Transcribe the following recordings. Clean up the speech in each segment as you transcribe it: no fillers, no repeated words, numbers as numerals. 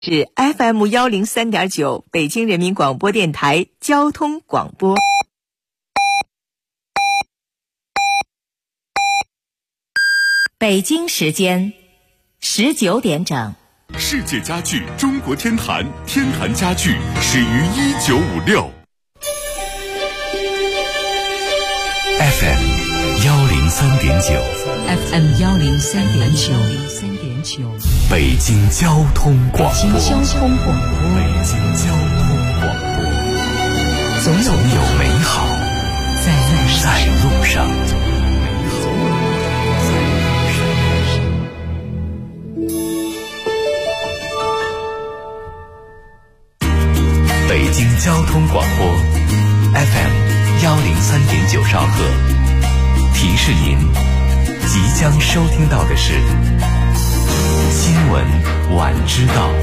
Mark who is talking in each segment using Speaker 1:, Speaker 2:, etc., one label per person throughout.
Speaker 1: 是 FM103.9 北京人民广播电台交通广播。北京时间19点整。
Speaker 2: 世界家具中国天坛，天坛家具始于1956。
Speaker 3: FM103.9
Speaker 2: 北京交通广播。总有美好在路上。北京交通广播 FM103.9兆赫，提示您即将收听到的是新闻晚知道。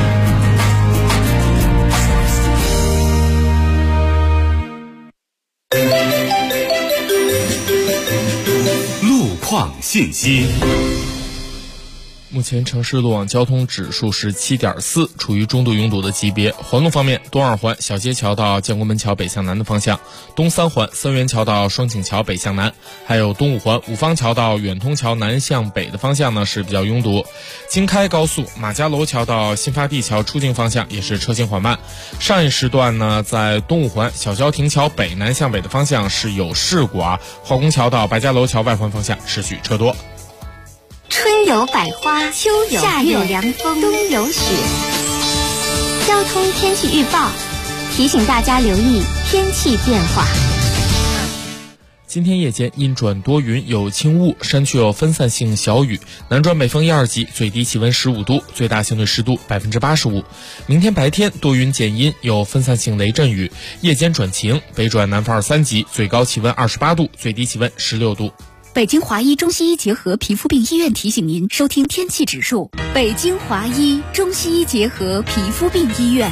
Speaker 2: 路况信息。
Speaker 4: 目前城市路网交通指数是 7.4， 处于中度拥堵的级别。环路方面，东二环小街桥到建国门桥北向南的方向，东三环三元桥到双井桥北向南，还有东五环五方桥到远通桥南向北的方向呢是比较拥堵。京开高速马家楼桥到新发地桥出境方向也是车行缓慢。上一时段呢，在东五环小交亭桥北南向北的方向是有事故啊，化工桥到白家楼桥外环方向持续车多。
Speaker 5: 春有百花，秋有夏有凉风，冬有雪。交通天气预报提醒大家留意天气变化。
Speaker 4: 今天夜间阴转多云，有轻雾，山区有分散性小雨，南转北风1、2级，最低气温15度，最大相对湿度85%。明天白天多云减阴，有分散性雷阵雨，夜间转晴，北转南风2、3级，最高气温28度，最低气温16度。
Speaker 6: 北京华医中西医结合皮肤病医院提醒您收听天气指数。北京华医中西医结合皮肤病医院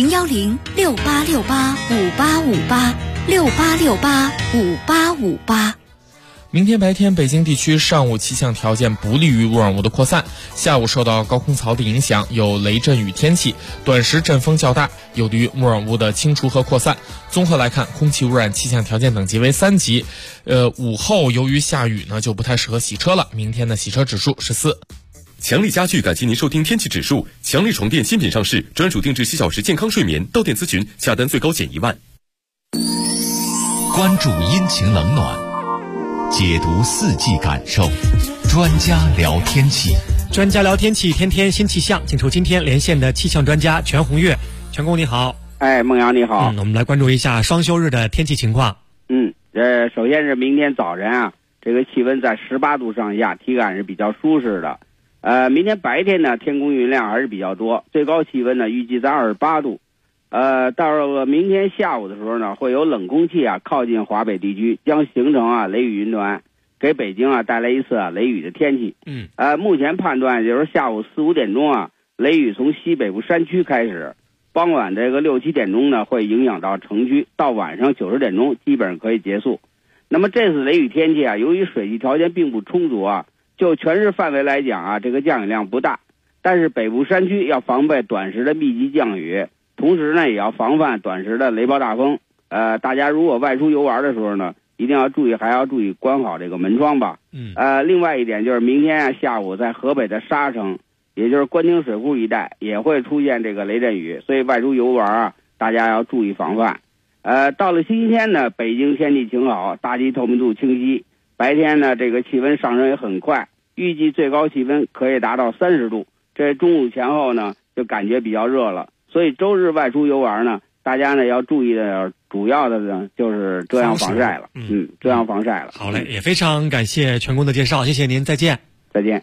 Speaker 6: ，010-6868-5858，6868-5858。
Speaker 4: 明天白天，北京地区上午气象条件不利于乌尔木的扩散，下午受到高空槽的影响，有雷阵雨天气，短时阵风较大，有利于乌尔木的清除和扩散。综合来看，空气污染气象条件等级为3级。午后由于下雨呢，就不太适合洗车了。明天的洗车指数是4。
Speaker 2: 强力家具感谢您收听天气指数。强力床垫新品上市，专属定制7小时健康睡眠，到店咨询下单最高减1万。
Speaker 7: 关注阴晴冷暖，解读四季感受，专家聊天气。
Speaker 8: 专家聊天气，天天新气象。请出今天连线的气象专家全红月。全工你好。
Speaker 9: 孟阳你好。
Speaker 8: 我们来关注一下双休日的天气情况。
Speaker 9: 首先是明天早晨啊，这个气温在18度上下，体感是比较舒适的。明天白天呢，天空云量还是比较多，最高气温呢预计在28度。到了明天下午的时候呢，会有冷空气啊靠近华北地区，将形成雷雨云团，给北京带来一次雷雨的天气。目前判断就是下午4、5点钟雷雨从西北部山区开始，傍晚这个6、7点钟呢会影响到城区，到晚上9、10点钟基本上可以结束。那么这次雷雨天气由于水汽条件并不充足就全市范围来讲这个降雨量不大，但是北部山区要防备短时的密集降雨，同时呢也要防范短时的雷暴大风。大家如果外出游玩的时候呢，一定要注意，还要注意关好这个门窗吧。另外一点就是明天下午在河北的沙城，也就是官厅水库一带也会出现这个雷阵雨，所以外出游玩大家要注意防范。到了星期天呢，北京天气晴好，大气透明度清晰，白天呢这个气温上升也很快，预计最高气温可以达到30度，这中午前后呢就感觉比较热了，所以周日外出游玩呢，大家呢要注意的主要的呢就是遮阳防晒了。遮阳防晒了。
Speaker 8: 好嘞，也非常感谢全工的介绍，谢谢您，再见。
Speaker 9: 再见。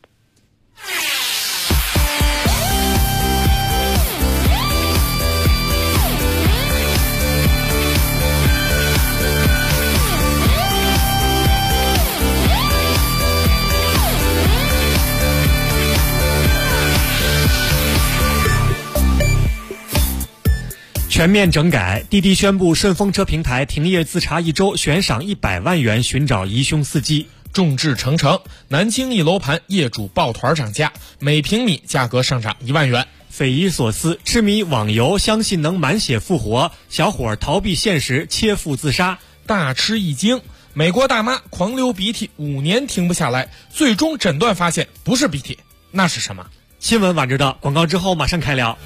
Speaker 8: 全面整改，滴滴宣布顺风车平台停业自查1周，悬赏100万元寻找疑凶司机。
Speaker 4: 众志成城，南京一楼盘业主抱团涨价，每平米价格上涨1万元。
Speaker 8: 匪夷所思，痴迷网游，相信能满血复活，小伙逃避现实，切腹自杀。
Speaker 4: 大吃一惊，美国大妈狂流鼻涕5年停不下来，最终诊断发现不是鼻涕，那是什么？
Speaker 8: 新闻晚知道，广告之后马上开聊。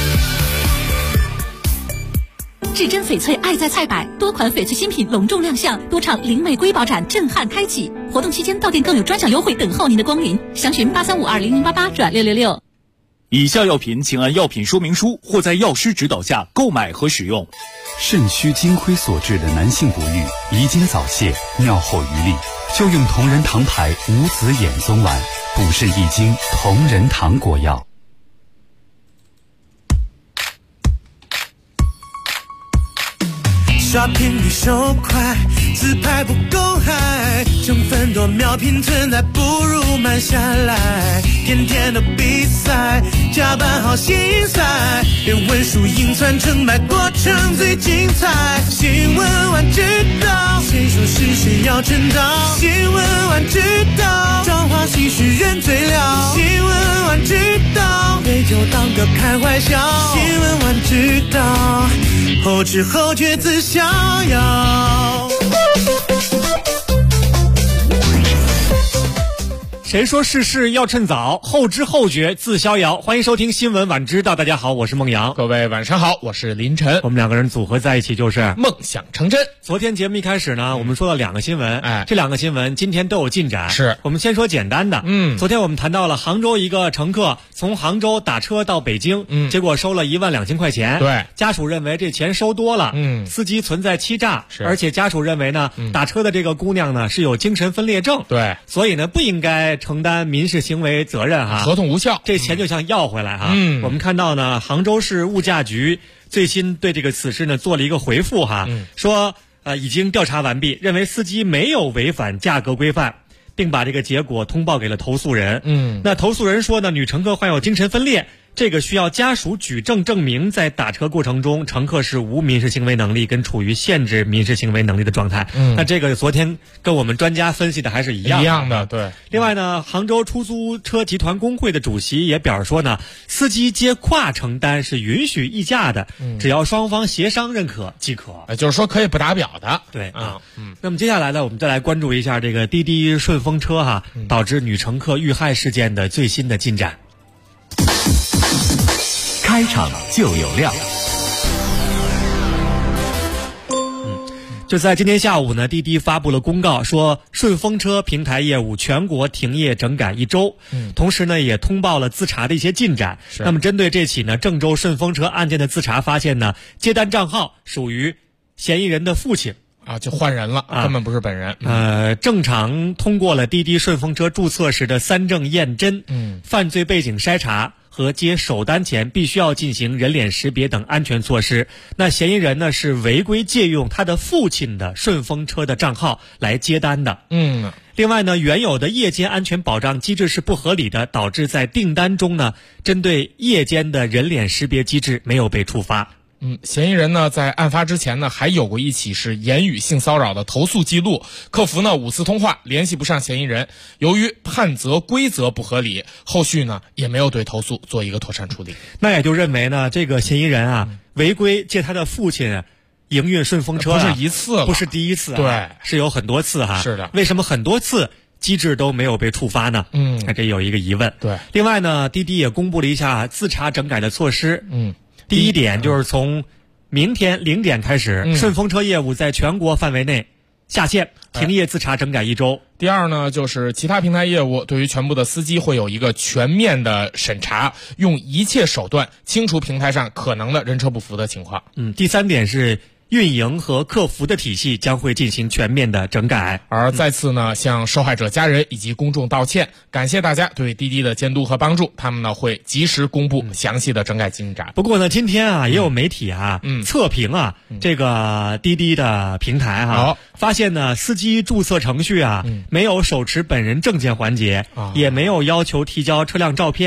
Speaker 6: 至臻翡翠爱在菜百，多款翡翠新品隆重亮相，多场零玫瑰宝展震撼开启。活动期间到店更有专享优惠等候您的光临，详询83520088转666。
Speaker 3: 以下药品请按药品说明书或在药师指导下购买和使用。
Speaker 10: 肾虚精亏所致的男性不育、遗精早泄、尿后余力，就用同仁堂牌无籽眼松丸，补肾益精，同仁堂果药。
Speaker 11: 刷屏比手快，自拍不够嗨，成分多秒拼存在，不如慢下来。天天的比赛，加班好心塞，连文输赢算成败，过程最精彩。新闻晚知道，谁说是谁要称道？新闻晚知道，朝花夕拾人最了。新闻晚知道，对就当个开怀笑。新闻晚知道，后知后觉自逍遥。
Speaker 8: 谁说世事要趁早，后知后觉自逍遥。欢迎收听新闻晚知道，大家好，我是孟阳。
Speaker 4: 各位晚上好，我是林晨。
Speaker 8: 我们两个人组合在一起就是
Speaker 4: 梦想成真。
Speaker 8: 昨天节目一开始呢，我们说了2个新闻，这2个新闻今天都有进展。
Speaker 4: 是
Speaker 8: 我们先说简单的。昨天我们谈到了杭州一个乘客从杭州打车到北京，结果收了12000块钱。
Speaker 4: 对，
Speaker 8: 家属认为这钱收多了，司机存在欺诈，而且家属认为呢，打车的这个姑娘呢是有精神分裂症，
Speaker 4: 对，
Speaker 8: 所以呢不应该承担民事行为责任哈，
Speaker 4: 合同无效，
Speaker 8: 这钱就想要回来哈。我们看到呢，杭州市物价局最新对这个此事呢做了一个回复哈，说已经调查完毕，认为司机没有违反价格规范，并把这个结果通报给了投诉人。那投诉人说呢，女乘客患有精神分裂，这个需要家属举证证明，在打车过程中乘客是无民事行为能力跟处于限制民事行为能力的状态。那这个昨天跟我们专家分析的还是一样的。
Speaker 4: 对。
Speaker 8: 另外呢，杭州出租车集团工会的主席也表示说呢，司机接跨承担是允许议价的，只要双方协商认可即可。
Speaker 4: 就是说可以不打表的。
Speaker 8: 对那么接下来呢，我们再来关注一下这个滴滴顺风车哈，导致女乘客遇害事件的最新的进展。
Speaker 7: 开场就有料。
Speaker 8: 就在今天下午呢，滴滴发布了公告，说顺风车平台业务全国停业整改1周。同时呢，也通报了自查的一些进展。那么针对这起呢郑州顺风车案件的自查发现呢，接单账号属于嫌疑人的父亲
Speaker 4: 就换人了，根本不是本人。
Speaker 8: 正常通过了滴滴顺风车注册时的3证验真，犯罪背景筛查和接首单前必须要进行人脸识别等安全措施。那嫌疑人呢是违规借用他的父亲的顺风车的账号来接单的。另外呢，原有的夜间安全保障机制是不合理的，导致在订单中呢，针对夜间的人脸识别机制没有被触发。
Speaker 4: 嫌疑人呢，在案发之前呢，还有过一起是言语性骚扰的投诉记录。客服呢5次通话联系不上嫌疑人，由于判责规则不合理，后续呢也没有对投诉做一个妥善处理。
Speaker 8: 那也就认为呢，这个嫌疑人违规借他的父亲营运顺风车
Speaker 4: 不是一次了，
Speaker 8: 不是第一次
Speaker 4: 对，
Speaker 8: 是有很多次
Speaker 4: 是的。
Speaker 8: 为什么很多次机制都没有被触发呢？这有一个疑问。
Speaker 4: 对。
Speaker 8: 另外呢，滴滴也公布了一下自查整改的措施。第一点就是从明天0点开始，顺风车业务在全国范围内下线，停业自查整改1周。
Speaker 4: 第二呢，就是其他平台业务对于全部的司机会有一个全面的审查，用一切手段清除平台上可能的人车不符的情况。
Speaker 8: 第3点是运营和客服的体系将会进行全面的整改。
Speaker 4: 而再次呢，向受害者家人以及公众道歉，感谢大家对滴滴的监督和帮助，他们呢会及时公布详细的整改进展。
Speaker 8: 不过呢，今天也有媒体测评这个滴滴的平台发现呢，司机注册程序没有手持本人证件环节，也没有要求提交车辆照片，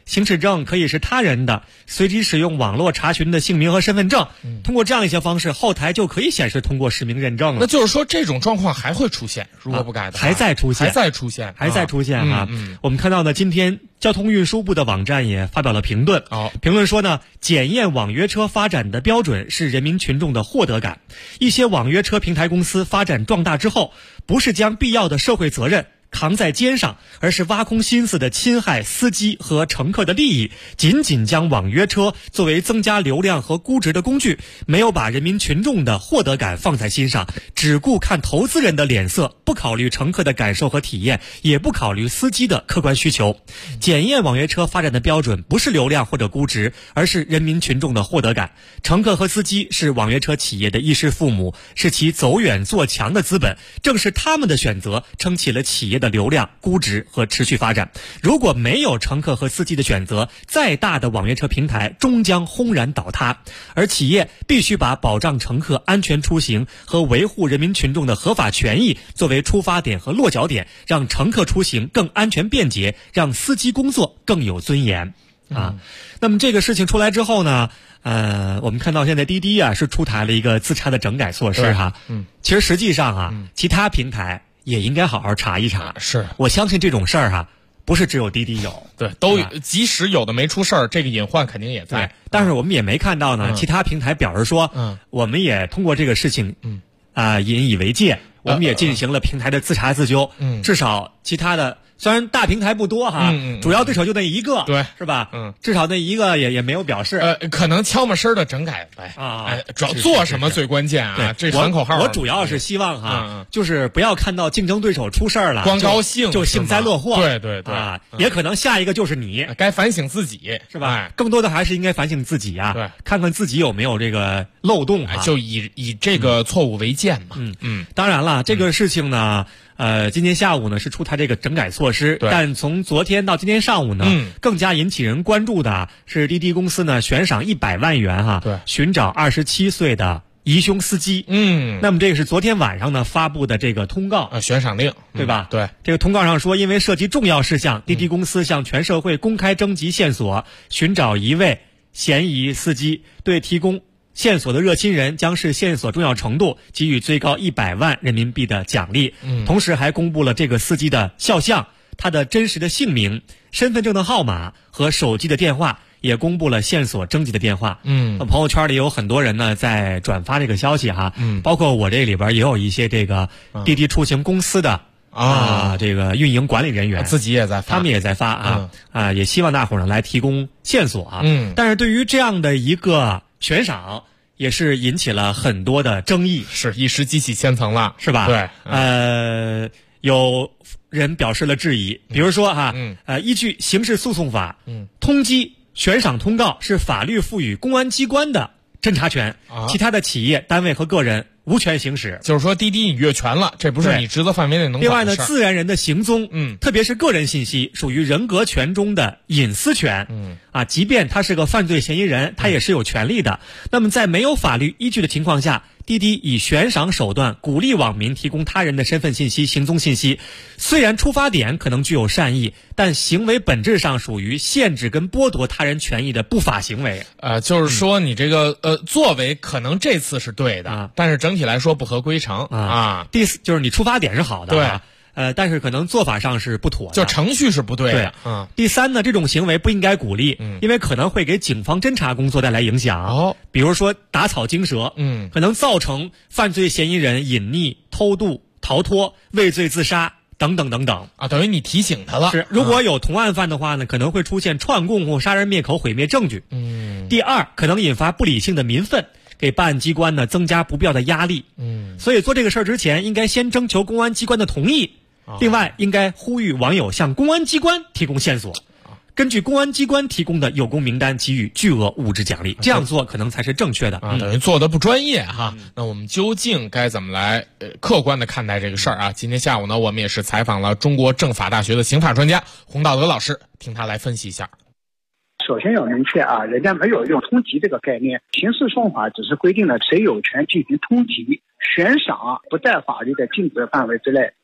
Speaker 8: 行驶证可以是他人的，随机使用网络查询的姓名和身份证，通过这样一些方式，后台就可以显示通过实名认证了。
Speaker 4: 那就是说这种状况还会出现，如果不改的话，
Speaker 8: 还在出现啊！我们看到呢，今天交通运输部的网站也发表了评论，评论说呢，检验网约车发展的标准是人民群众的获得感。一些网约车平台公司发展壮大之后，不是将必要的社会责任扛在肩上，而是挖空心思的侵害司机和乘客的利益，仅仅将网约车作为增加流量和估值的工具，没有把人民群众的获得感放在心上，只顾看投资人的脸色，不考虑乘客的感受和体验，也不考虑司机的客观需求。检验网约车发展的标准不是流量或者估值，而是人民群众的获得感。乘客和司机是网约车企业的衣食父母，是其走远做强的资本，正是他们的选择撑起了企业的流量、估值和持续发展。如果没有乘客和司机的选择，再大的网约车平台终将轰然倒塌。而企业必须把保障乘客安全出行和维护人民群众的合法权益作为出发点和落脚点，让乘客出行更安全便捷，让司机工作更有尊严啊。那么这个事情出来之后呢，我们看到现在滴滴啊是出台了一个自查的整改措施哈。其实实际上啊，其他平台也应该好好查一查。
Speaker 4: 是，我
Speaker 8: 相信这种事儿哈，不是只有滴滴有，
Speaker 4: 对，都有，即使有的没出事儿，这个隐患肯定也在。
Speaker 8: 但是我们也没看到呢，其他平台表示说，我们也通过这个事情，引以为戒，我们也进行了平台的自查自纠。至少其他的。虽然大平台不多哈，主要对手就那一个，
Speaker 4: 对，
Speaker 8: 是吧？至少那一个也没有表示。
Speaker 4: 可能悄没声的整改呗主要做什么最关键啊？这喊口号。
Speaker 8: 我主要是希望哈，就是不要看到竞争对手出事儿了，
Speaker 4: 光高兴
Speaker 8: 就幸灾乐祸。
Speaker 4: 对啊，
Speaker 8: 也可能下一个就是你，
Speaker 4: 该反省自己
Speaker 8: 是吧？更多的还是应该反省自己啊，
Speaker 4: 对，
Speaker 8: 看看自己有没有这个漏洞啊，
Speaker 4: 就以这个错误为鉴嘛。
Speaker 8: 当然了，这个事情呢。今天下午呢是出台这个整改措施，但从昨天到今天上午呢，更加引起人关注的是滴滴公司呢悬赏100万元哈，寻找27岁的疑凶司机。那么这个是昨天晚上呢发布的这个通告，
Speaker 4: 悬赏令，
Speaker 8: 对吧？
Speaker 4: 对，
Speaker 8: 这个通告上说，因为涉及重要事项，滴滴公司向全社会公开征集线索，寻找一位嫌疑司机，对提供线索的热心人将视线索重要程度给予最高100万人民币的奖励。同时还公布了这个司机的肖像、他的真实的姓名、身份证的号码和手机的电话，也公布了线索征集的电话。朋友圈里有很多人呢在转发这个消息哈，包括我这里边也有一些这个滴滴出行公司的这个运营管理人员
Speaker 4: 自己也在发，
Speaker 8: 他们也在发也希望大伙儿呢来提供线索啊。但是对于这样的一个悬赏也是引起了很多的争议，
Speaker 4: 是一时激起千层浪，
Speaker 8: 是吧？
Speaker 4: 对，
Speaker 8: 有人表示了质疑，比如说依据刑事诉讼法，通缉悬赏通告是法律赋予公安机关的侦查权，其他的企业单位和个人无权行使。
Speaker 4: 就是说滴滴你越权了，这不是你职责范围内能管的事。
Speaker 8: 另外呢，自然人的行踪，特别是个人信息，属于人格权中的隐私权。即便他是个犯罪嫌疑人，他也是有权利的。那么在没有法律依据的情况下，滴滴以悬赏手段鼓励网民提供他人的身份信息、行踪信息，虽然出发点可能具有善意，但行为本质上属于限制跟剥夺他人权益的不法行为。
Speaker 4: 就是说你这个作为可能这次是对的，但是整体来说不合规程
Speaker 8: 第四就是你出发点是好的，
Speaker 4: 对。
Speaker 8: 但是可能做法上是不妥的，
Speaker 4: 就程序是不对的。
Speaker 8: 第三呢，这种行为不应该鼓励，因为可能会给警方侦查工作带来影响。比如说打草惊蛇，可能造成犯罪嫌疑人隐匿、偷渡、逃脱、畏罪自杀等等等等
Speaker 4: 等于你提醒他了。
Speaker 8: 是，如果有同案犯的话呢，可能会出现串供或杀人灭口、毁灭证据。第二，可能引发不理性的民愤，给办案机关呢增加不必要的压力。所以做这个事儿之前，应该先征求公安机关的同意。另外，应该呼吁网友向公安机关提供线索，根据公安机关提供的有功名单给予巨额物质奖励，这样做可能才是正确的。
Speaker 4: 等于做的不专业哈。那我们究竟该怎么来客观的看待这个事儿啊？今天下午呢，我们也是采访了中国政法大学的刑法专家洪道德老师，听他来分析一下。
Speaker 12: 首先要明确人家没有用通缉这个概念，刑事诉讼法只是规定了谁有权进行通缉，悬赏不在法律的禁止范围之内。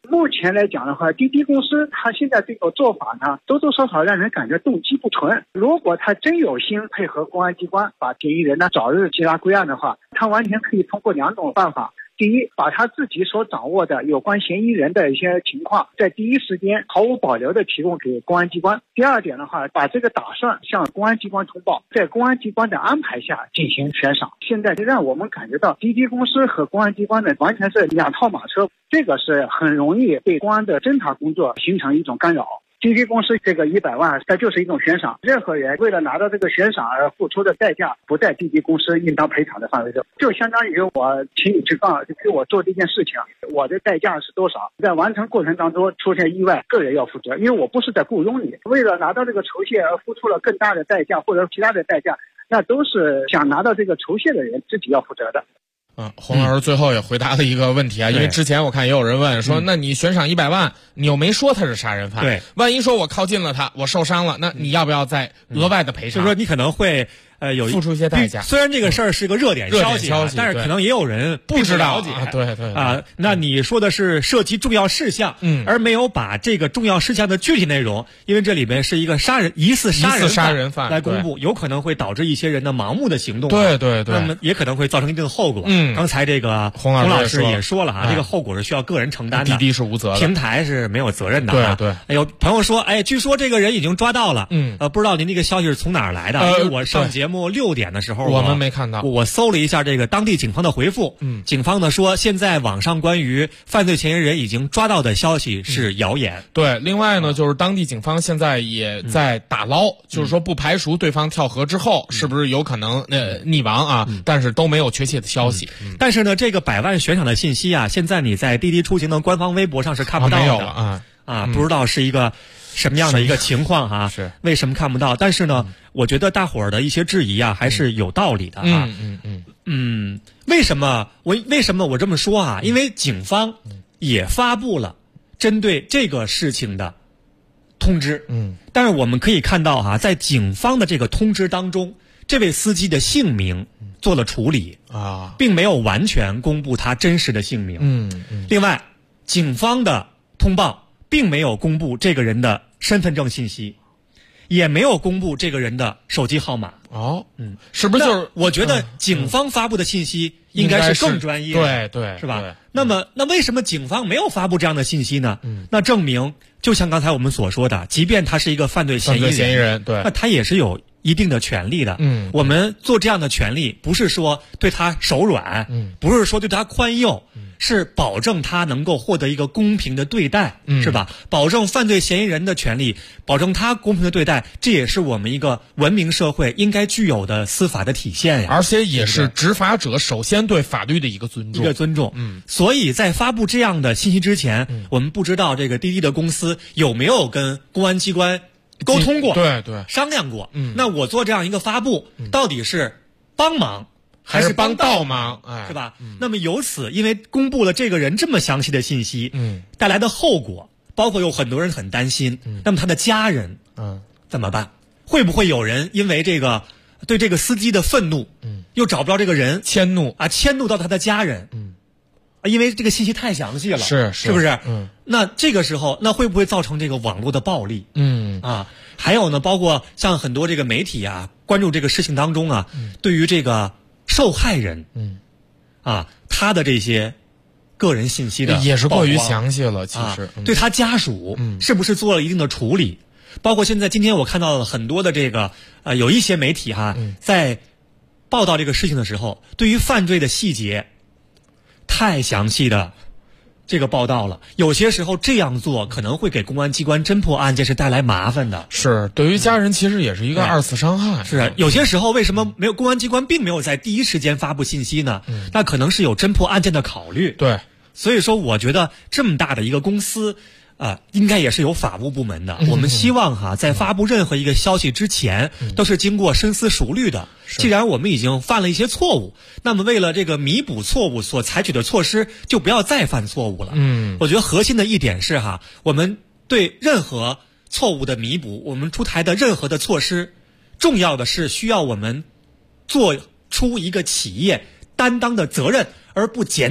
Speaker 12: 目前来讲的话，滴滴公司它现在这个做法呢，多多少少让人感觉动机不纯。如果他真有心配合公安机关把嫌疑人呢早日缉拿归案的话，他完全可以通过2种办法。第一，把他自己所掌握的有关嫌疑人的一些情况，在第一时间毫无保留的提供给公安机关。第二点的话，把这个打算向公安机关通报，在公安机关的安排下进行悬赏。现在就让我们感觉到滴滴公司和公安机关呢完全是2套马车，这个是很容易对公安的侦查工作形成一种干扰。滴滴公司这个100万，它就是一种悬赏，任何人为了拿到这个悬赏而付出的代价，不在滴滴公司应当赔偿的范围内，就相当于我请你吃饭，就给我做这件事情，我的代价是多少，在完成过程当中出现意外，个人要负责，因为我不是在雇佣你，为了拿到这个酬谢而付出了更大的代价或者其他的代价，那都是想拿到这个酬谢的人自己要负责的。
Speaker 4: 洪老师最后也回答了一个问题啊，因为之前我看也有人问说，那你悬赏100万，你又没说他是杀人犯，
Speaker 8: 对，
Speaker 4: 万一说我靠近了他，我受伤了，那你要不要再额外的赔偿？
Speaker 8: 就是说你可能会有
Speaker 4: 付出一些代价。
Speaker 8: 虽然这个事儿是个热点消息，但是可能也有人不知道
Speaker 4: 对
Speaker 8: 那你说的是涉及重要事项，而没有把这个重要事项的具体内容，因为这里面是一个疑似杀人犯来公布，有可能会导致一些人的盲目的行动，
Speaker 4: 对，
Speaker 8: 那么也可能会造成一定的后果。刚才这个洪老师也说了这个后果是需要个人承担的，
Speaker 4: 滴滴是无责的，
Speaker 8: 平台是没有责任的。
Speaker 4: 对，
Speaker 8: 有朋友说，据说这个人已经抓到了，不知道您这个消息是从哪儿来的？因为我上节目6点的时候，
Speaker 4: 我们没看到，
Speaker 8: 我搜了一下这个当地警方的回复，警方呢说现在网上关于犯罪嫌疑人已经抓到的消息是谣言。
Speaker 4: 对，另外呢，就是当地警方现在也在打捞，就是说不排除对方跳河之后是不是有可能溺亡啊，但是都没有确切的消息。
Speaker 8: 但是呢，这个100万悬赏的信息啊，现在你在滴滴出行的官方微博上是看不到的，
Speaker 4: 没有了
Speaker 8: 不知道是一个什么样的一个情况哈？
Speaker 4: 是
Speaker 8: 为什么看不到？但是呢，我觉得大伙儿的一些质疑啊，还是有道理的啊。为什么我这么说啊？因为警方也发布了针对这个事情的通知。但是我们可以看到哈，在警方的这个通知当中，这位司机的姓名做了处理
Speaker 4: 啊，
Speaker 8: 并没有完全公布他真实的姓名。另外，警方的通报并没有公布这个人的身份证信息，也没有公布这个人的手机号码。
Speaker 4: 是不是就是
Speaker 8: 我觉得警方发布的信息应该是更专业的，
Speaker 4: 对，
Speaker 8: 是吧？那为什么警方没有发布这样的信息呢？那证明就像刚才我们所说的，即便他是一个犯罪嫌疑人，
Speaker 4: 对，
Speaker 8: 那他也是有一定的权利的。我们做这样的权利，不是说对他手软，不是说对他宽宥，是保证他能够获得一个公平的对待，是吧？保证犯罪嫌疑人的权利，保证他公平的对待，这也是我们一个文明社会应该具有的司法的体现呀。
Speaker 4: 而且也是执法者首先对法律的一个尊重。
Speaker 8: 所以在发布这样的信息之前，我们不知道这个滴滴的公司有没有跟公安机关沟通过，
Speaker 4: 对，
Speaker 8: 商量过。那我做这样一个发布，到底是帮忙还是帮倒忙，是吧？那么由此，因为公布了这个人这么详细的信息，带来的后果，包括有很多人很担心，那么他的家人，怎么办？会不会有人因为这个对这个司机的愤怒，又找不着这个人，迁怒到他的家人，因为这个信息太详细了，是不是？那这个时候，那会不会造成这个网络的暴力？还有呢，包括像很多这个媒体啊，关注这个事情当中啊，对于这个受害人，他的这些个人信息的
Speaker 4: 也是过于详细了，其实
Speaker 8: 对他家属是不是做了一定的处理？包括今天我看到了很多的这个有一些媒体在报道这个事情的时候，对于犯罪的细节太详细的这个报道了，有些时候这样做可能会给公安机关侦破案件是带来麻烦的。
Speaker 4: 是，对于家人其实也是一个二次伤害。
Speaker 8: 是，有些时候为什么公安机关并没有在第一时间发布信息呢？那可能是有侦破案件的考虑。
Speaker 4: 对，
Speaker 8: 所以说我觉得这么大的一个公司应该也是有法务部门的。我们希望在发布任何一个消息之前，都是经过深思熟虑的。既然我们已经犯了一些错误，那么为了这个弥补错误所采取的措施，就不要再犯错误了。我觉得核心的一点是我们对任何错误的弥补，我们出台的任何的措施，重要的是需要我们做出一个企业担当的责任，而不简简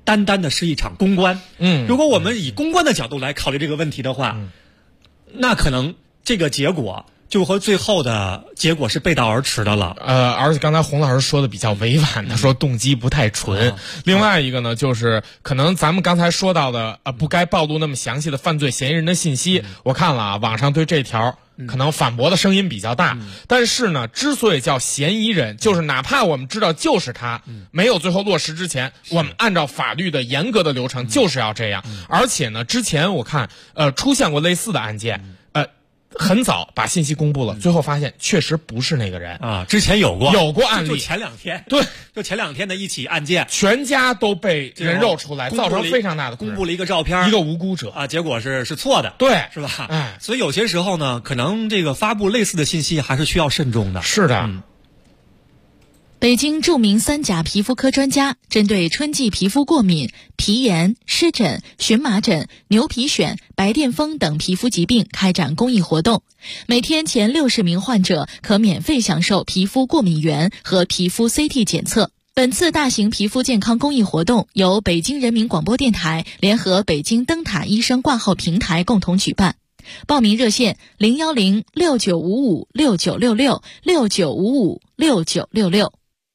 Speaker 8: 单单的是一场公关。如果我们以公关的角度来考虑这个问题的话，那可能这个结果就和最后的结果是背道而驰的了。
Speaker 4: 而且刚才洪老师说的比较委婉，他说动机不太纯。另外一个呢，就是可能咱们刚才说到的不该暴露那么详细的犯罪嫌疑人的信息，我看了啊，网上对这条可能反驳的声音比较大。但是呢，之所以叫嫌疑人，就是哪怕我们知道就是他，没有最后落实之前，我们按照法律的严格的流程就是要这样。而且呢，之前我看出现过类似的案件，很早把信息公布了，最后发现确实不是那个人
Speaker 8: 啊。之前有过案例，就前2天，
Speaker 4: 对，
Speaker 8: 就前2天的一起案件，
Speaker 4: 全家都被人肉出来，造成非常大的
Speaker 8: 公布了一个照片，
Speaker 4: 一个无辜者
Speaker 8: 啊，结果是错的，
Speaker 4: 对，
Speaker 8: 是吧？所以有些时候呢，可能这个发布类似的信息还是需要慎重的。
Speaker 4: 是的。
Speaker 6: 北京著名3甲皮肤科专家针对春季皮肤过敏、皮炎、湿疹、荨麻疹、牛皮癣、白癜风等皮肤疾病开展公益活动，每天前60名患者可免费享受皮肤过敏原和皮肤 CT 检测。本次大型皮肤健康公益活动由北京人民广播电台联合北京灯塔医生挂号平台共同举办。报名热线010-6955-6966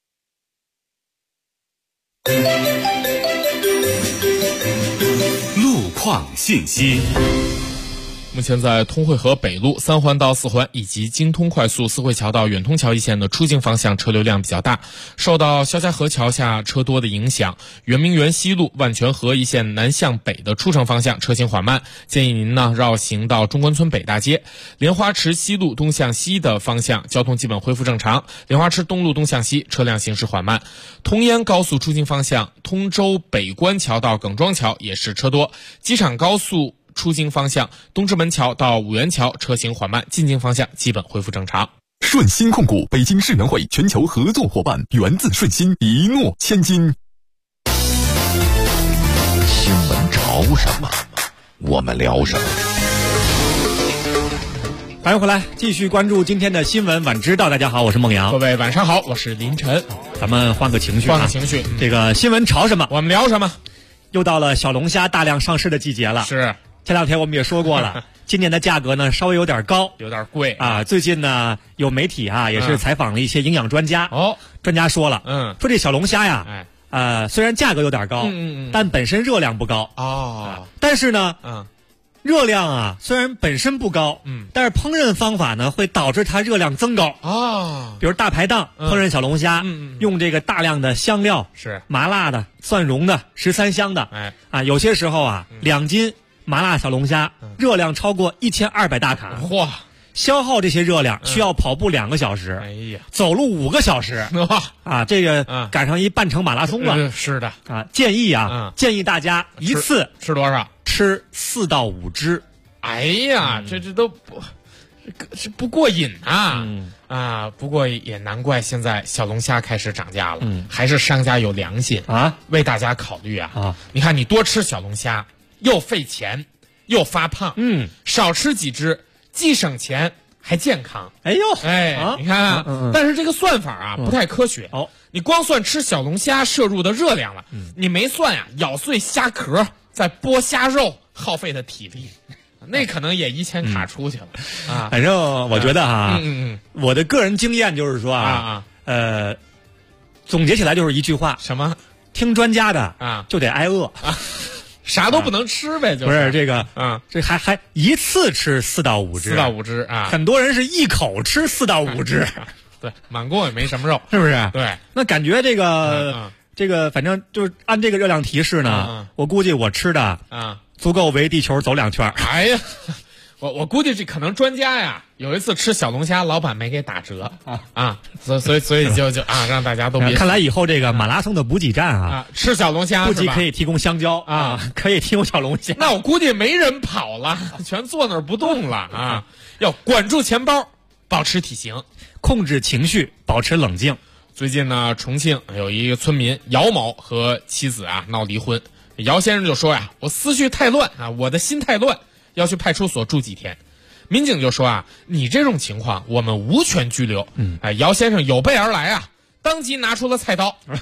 Speaker 2: 路况信息。
Speaker 4: 目前在通惠河北路3环到4环以及京通快速四惠桥到远通桥一线的出境方向车流量比较大，受到萧家河桥下车多的影响，圆明园西路万泉河一线南向北的出城方向车行缓慢，建议您呢绕行到中关村北大街。莲花池西路东向西的方向交通基本恢复正常，莲花池东路东向西车辆行驶缓慢。通燕高速出境方向通州北关桥到耿庄桥也是车多，机场高速出京方向东直门桥到五元桥车行缓慢，进京方向基本恢复正常。
Speaker 13: 顺鑫控股北京世能会全球合作伙伴，源自顺鑫，一诺千金。
Speaker 7: 新闻潮什么，我们聊什么。
Speaker 8: 欢迎回来，继续关注今天的新闻晚知道。大家好，我是孟阳。
Speaker 4: 各位晚上好，我是林晨。
Speaker 8: 咱们换个情绪，这个新闻潮什么，
Speaker 4: 我们聊什么。
Speaker 8: 又到了小龙虾大量上市的季节了。
Speaker 4: 是。
Speaker 8: 前2天我们也说过了，今年的价格呢稍微有点高，
Speaker 4: 有点贵
Speaker 8: 啊。最近呢有媒体也是采访了一些营养专家，专家说了，说这小龙虾呀，虽然价格有点高，但本身热量不高但是呢，热量虽然本身不高，但是烹饪方法呢会导致它热量增高比如大排档烹饪小龙虾，用这个大量的香料，
Speaker 4: 是
Speaker 8: 麻辣的、蒜蓉的、13香的，有些时候2斤麻辣小龙虾热量超过1200大卡，
Speaker 4: 嚯！
Speaker 8: 消耗这些热量需要跑步2个小时，
Speaker 4: 哎呀，
Speaker 8: 走路5个小时，这个赶上一半程马拉松了。
Speaker 4: 是的
Speaker 8: 建议大家一次
Speaker 4: 吃多少？
Speaker 8: 吃4到5只。
Speaker 4: 哎呀，这都不过瘾不过也难怪现在小龙虾开始涨价了，还是商家有良心为大家考虑你看，你多吃小龙虾又费钱又发胖，少吃几只既省钱还健康。你看但是这个算法不太科学你光算吃小龙虾摄入的热量了，你没算咬碎虾壳再剥虾肉耗费的体力，那可能也1000卡出去了
Speaker 8: 反正我觉得我的个人经验就是说总结起来就是一句话，
Speaker 4: 什么？
Speaker 8: 听专家的就得挨饿
Speaker 4: 啥都不能吃呗，
Speaker 8: 不是这个这还一次吃4到5只，很多人是一口吃4到5只
Speaker 4: 对，满锅也没什么肉，
Speaker 8: 是不是？
Speaker 4: 对，
Speaker 8: 那感觉这个反正就是按这个热量提示呢，我估计我吃的足够围地球走2圈。
Speaker 4: 哎呀，我估计这可能专家有一次吃小龙虾，老板没给打折所以就让大家都别。
Speaker 8: 看来以后这个马拉松的补给站
Speaker 4: 吃小龙虾
Speaker 8: 不仅可以提供香蕉可以提供小龙虾。
Speaker 4: 那我估计没人跑了，全坐那儿不动了要管住钱包，保持体型，
Speaker 8: 控制情绪，保持冷静。
Speaker 4: 最近呢，重庆有一个村民姚某和妻子闹离婚，姚先生就说我思绪太乱我的心太乱，要去派出所住几天。民警就说你这种情况我们无权拘留。姚先生有备而来当即拿出了菜刀，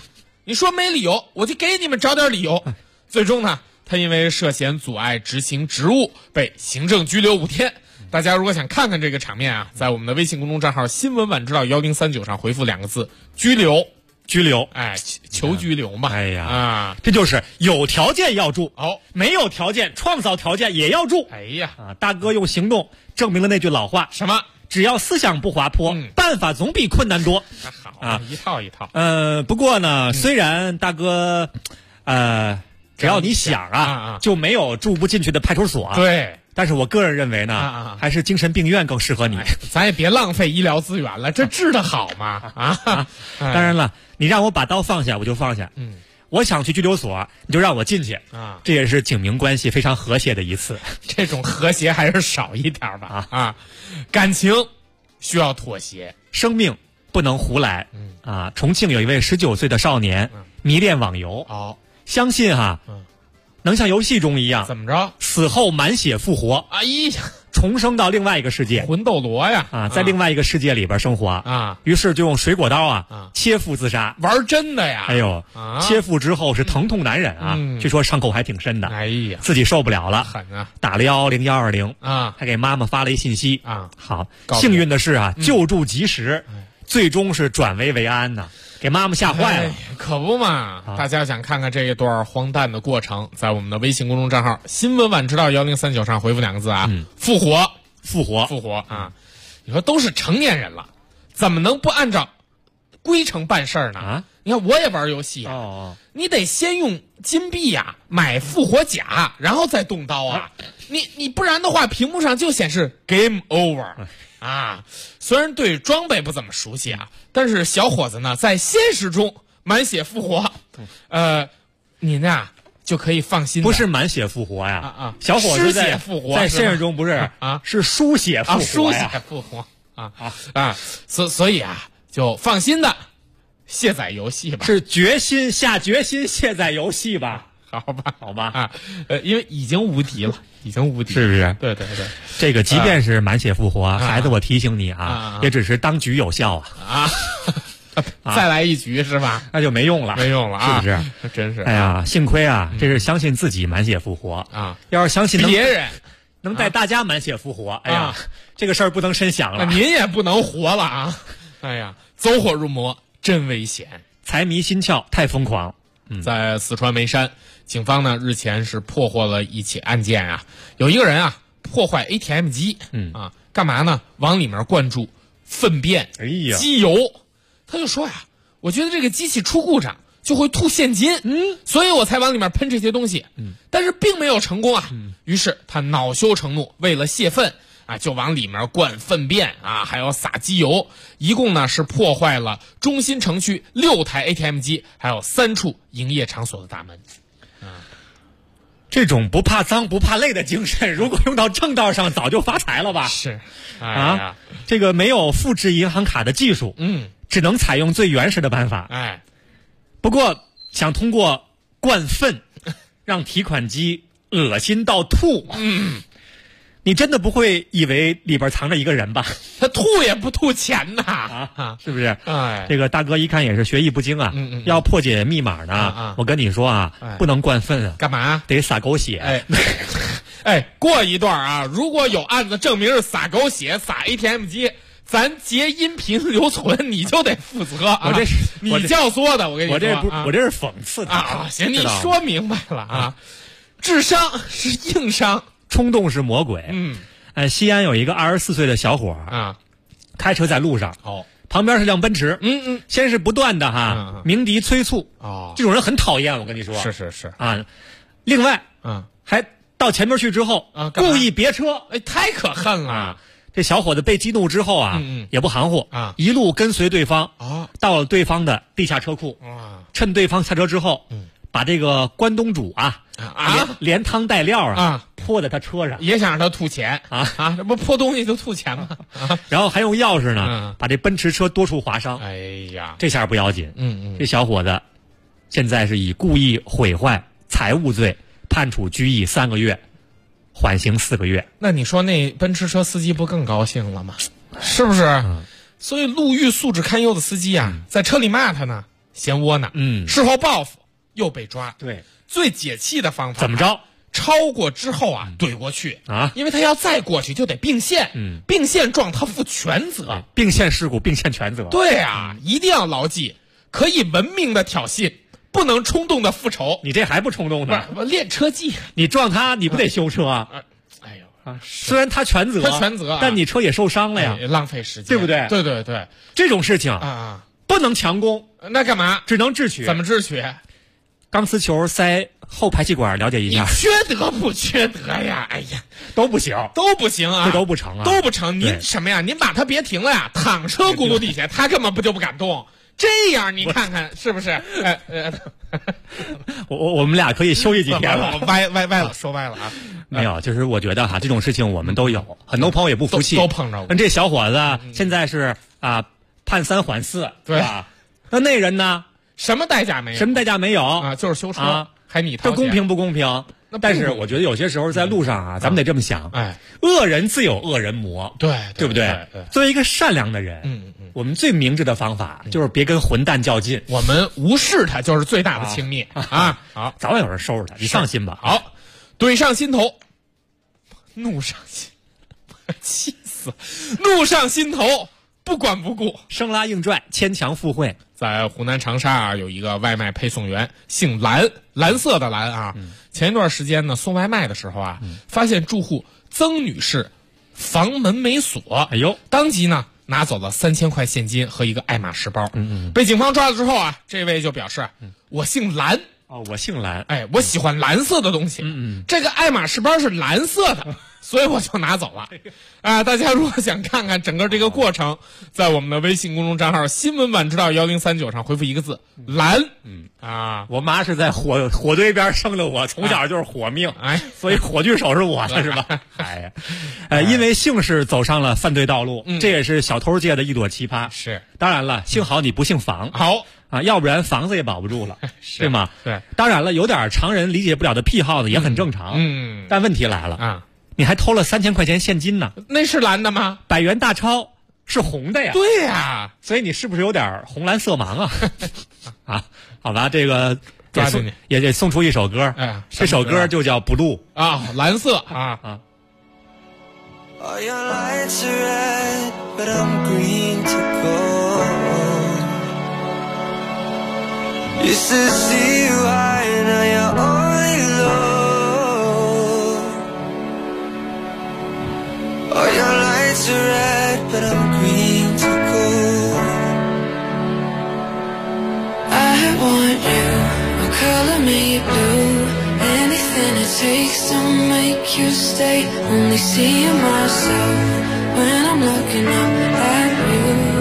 Speaker 4: 你说没理由，我就给你们找点理由。最终呢，他因为涉嫌阻碍执行职务被行政拘留5天。大家如果想看看这个场面啊，在我们的微信公众账号新闻晚知道1039上回复2个字拘留，哎，求拘留嘛。
Speaker 8: 哎呀这就是有条件要住，没有条件创造条件也要住。
Speaker 4: 哎呀
Speaker 8: 大哥用行动证明了那句老话，
Speaker 4: 什么？
Speaker 8: 只要思想不滑坡，办法总比困难多。
Speaker 4: 好一套一套。
Speaker 8: 不过呢，虽然大哥只要你想就没有住不进去的派出所。
Speaker 4: 对。
Speaker 8: 但是我个人认为呢，还是精神病院更适合你。
Speaker 4: 咱也别浪费医疗资源了，这治得好吗？
Speaker 8: 当然了，你让我把刀放下，我就放下。我想去拘留所，你就让我进去。这也是警民关系非常和谐的一次。
Speaker 4: 这种和谐还是少一点吧。感情需要妥协，
Speaker 8: 生命不能胡来。重庆有一位19岁的少年迷恋网游，相信能像游戏中一样，
Speaker 4: 怎么着？
Speaker 8: 死后满血复活，
Speaker 4: 哎呀，
Speaker 8: 重生到另外一个世界，
Speaker 4: 魂斗罗呀！
Speaker 8: 在另外一个世界里边生活于是就用水果刀切腹自杀，
Speaker 4: 玩真的呀！
Speaker 8: 哎呦，切腹之后是疼痛难忍据说伤口还挺深的。
Speaker 4: 哎呀，
Speaker 8: 自己受不了了，
Speaker 4: 狠啊！
Speaker 8: 打了110-120还给妈妈发了一信息好，幸运的是救助及时，最终是转危为安呐。给妈妈吓坏了，
Speaker 4: 可不嘛！大家想看看这一段荒诞的过程，在我们的微信公众账号新闻晚知道1039上回复2个字复活啊！你说都是成年人了，怎么能不按照规程办事呢？你看我也玩游戏你得先用金币买复活甲，然后再动刀你不然的话，屏幕上就显示 Game Over。虽然对装备不怎么熟悉但是小伙子呢在现实中满血复活，你呢就可以放心。
Speaker 8: 不是满血复活小伙子
Speaker 4: 在复活，
Speaker 8: 在现实中不是是书写复活
Speaker 4: 书写复活所以就放心的卸载游戏吧，
Speaker 8: 是下决心卸载游戏吧。好吧
Speaker 4: 因为已经无敌了，是不
Speaker 8: 是？
Speaker 4: 对，
Speaker 8: 这个即便是满血复活，孩子，我提醒你也只是当局有效
Speaker 4: 再来一局是吧？
Speaker 8: 那就没用了，
Speaker 4: 是
Speaker 8: 不是？
Speaker 4: 真是。
Speaker 8: 哎呀，幸亏这是相信自己满血复活要是相信
Speaker 4: 别人
Speaker 8: 能带大家满血复活，哎呀，这个事儿不能深想了。
Speaker 4: 您也不能活了哎呀，走火入魔真危险，
Speaker 8: 财迷心窍太疯狂。
Speaker 4: 在四川眉山，警方呢日前是破获了一起案件有一个人破坏 ATM 机干嘛呢？往里面灌注粪便、机油。他就说我觉得这个机器出故障就会吐现金，所以我才往里面喷这些东西，但是并没有成功于是他恼羞成怒，为了泄愤就往里面灌粪便还有撒机油，一共呢是破坏了中心城区6台 ATM 机，还有3处营业场所的大门。
Speaker 8: 这种不怕脏不怕累的精神，如果用到正道上，早就发财了吧？
Speaker 4: 是
Speaker 8: 这个没有复制银行卡的技术，只能采用最原始的办法。不过想通过灌粪让提款机恶心到吐，你真的不会以为里边藏着一个人吧？
Speaker 4: 他吐也不吐钱呐，
Speaker 8: 是不是？这个大哥一看也是学艺不精要破解密码呢。我跟你说不能灌粪
Speaker 4: 干嘛？
Speaker 8: 得撒狗血。
Speaker 4: 过一段如果有案子证明是撒狗血、撒 ATM 机，咱截音频留存，你就得负责你教唆的，我跟你说，
Speaker 8: 我这是讽刺的
Speaker 4: 行，你说明白了智商是硬伤。
Speaker 8: 冲动是魔鬼。西安有一个24岁的小伙开车在路上，旁边是辆奔驰，先是不断的鸣笛催促，这种人很讨厌，我跟你说。
Speaker 4: 是
Speaker 8: 另外还到前面去之后故意别车，
Speaker 4: 太可恨了。
Speaker 8: 这小伙子被激怒之后也不含糊一路跟随对方到了对方的地下车库，趁对方下车之后把这个关东煮连汤带料泼在他车上，
Speaker 4: 也想让他吐钱这不泼东西就吐钱吗？
Speaker 8: 然后还用钥匙呢把这奔驰车多处划伤。
Speaker 4: 哎呀，
Speaker 8: 这下不要紧，这小伙子现在是以故意毁坏财物罪判处拘役3个月，缓刑4个月。
Speaker 4: 那你说那奔驰车司机不更高兴了吗？是不是？所以路遇素质堪忧的司机在车里骂他呢， 嫌窝囊，事后报复又被抓。
Speaker 8: 对，
Speaker 4: 最解气的方法
Speaker 8: 怎么着？
Speaker 4: 超过之后啊，怼过去
Speaker 8: 啊，
Speaker 4: 因为他要再过去就得并线，并线状他负全责，
Speaker 8: 并线事故并线全责。
Speaker 4: 对啊，一定要牢记，可以文明的挑衅，不能冲动的复仇。
Speaker 8: 你这还不冲动呢？
Speaker 4: 练车技，
Speaker 8: 你撞他，你不得修车啊？
Speaker 4: 哎呦
Speaker 8: 啊！虽然他全责，但你车也受伤了呀，
Speaker 4: 浪费时间，
Speaker 8: 对不对？
Speaker 4: 对对对，
Speaker 8: 这种事情
Speaker 4: 啊，
Speaker 8: 不能强攻，
Speaker 4: 那干嘛？
Speaker 8: 只能智取。
Speaker 4: 怎么智取？
Speaker 8: 钢丝球塞后排气管，了解一下。
Speaker 4: 你缺德不缺德呀？哎呀，
Speaker 8: 都不行，
Speaker 4: 都不行啊，
Speaker 8: 这都不成啊，
Speaker 4: 都不成。您什么呀？您把它别停了呀，躺车轱辘底下，他根本就不敢动。这样你看看是不是？
Speaker 8: 我们俩可以休息几天了。
Speaker 4: 歪了，说歪了啊！
Speaker 8: 没有，就是我觉得这种事情我们都有，很多朋友也不服气，
Speaker 4: 都碰着过。
Speaker 8: 这小伙子现在是判3缓4，
Speaker 4: 对
Speaker 8: 吧？那人呢？
Speaker 4: 什么代价没有？
Speaker 8: 什么代价没有
Speaker 4: 啊？就是修车，还你掏钱，
Speaker 8: 这公平不公平？但是我觉得有些时候在路上咱们得这么想，恶人自有恶人磨，对不对？作为一个善良的人，我们最明智的方法就是别跟混蛋较劲，
Speaker 4: 我们无视他就是最大的轻蔑啊！
Speaker 8: 好，早晚有人收拾他，你放心吧。
Speaker 4: 好，怼上心头，怒上心，气死！怒上心头，不管不顾，
Speaker 8: 生拉硬拽，牵强附会。
Speaker 4: 在湖南长沙有一个外卖配送员，姓蓝，蓝色的蓝啊。前一段时间呢，送外卖的时候发现住户曾女士房门没锁，
Speaker 8: 哎呦，
Speaker 4: 当即呢拿走了3000块现金和一个爱马仕包。被警方抓了之后这位就表示，我姓蓝。
Speaker 8: 我姓蓝，
Speaker 4: 哎，我喜欢蓝色的东西。这个爱马仕包是蓝色的，所以我就拿走了。大家如果想看看整个这个过程，在我们的微信公众账号新闻晚知道1039上回复一个字蓝。
Speaker 8: 我妈是在火堆边生的我，从小就是火命，所以火炬手是我的是吧？哎呀，因为姓氏走上了犯罪道路，这也是小偷界的一朵奇葩。
Speaker 4: 是，
Speaker 8: 当然了，幸好你不姓房。
Speaker 4: 好。
Speaker 8: 要不然房子也保不住了，对吗？
Speaker 4: 对，
Speaker 8: 当然了，有点常人理解不了的癖好呢，也很正常。但问题来了你还偷了3000块钱现金呢？
Speaker 4: 那是蓝的吗
Speaker 8: ？100元大钞是红的呀。
Speaker 4: 对呀，
Speaker 8: 所以你是不是有点红蓝色盲啊？好吧，这个也得送出一首歌。这首歌就叫《Blue》
Speaker 4: 蓝色
Speaker 11: All your lights are red, but I'm green to go. Used to see you high, now you're only low. All your lights are red, but I'm green to go. I want you, my color made blue. Anything it takes to make you stay. Only seeing myself when I'm looking up at you.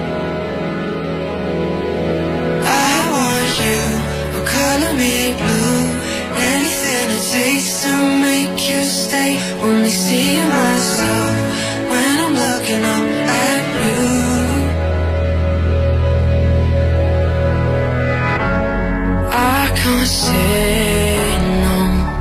Speaker 11: Color me blue. Anything it takes to make you stay. Only seeing myself when I'm looking up at you. I can't say no.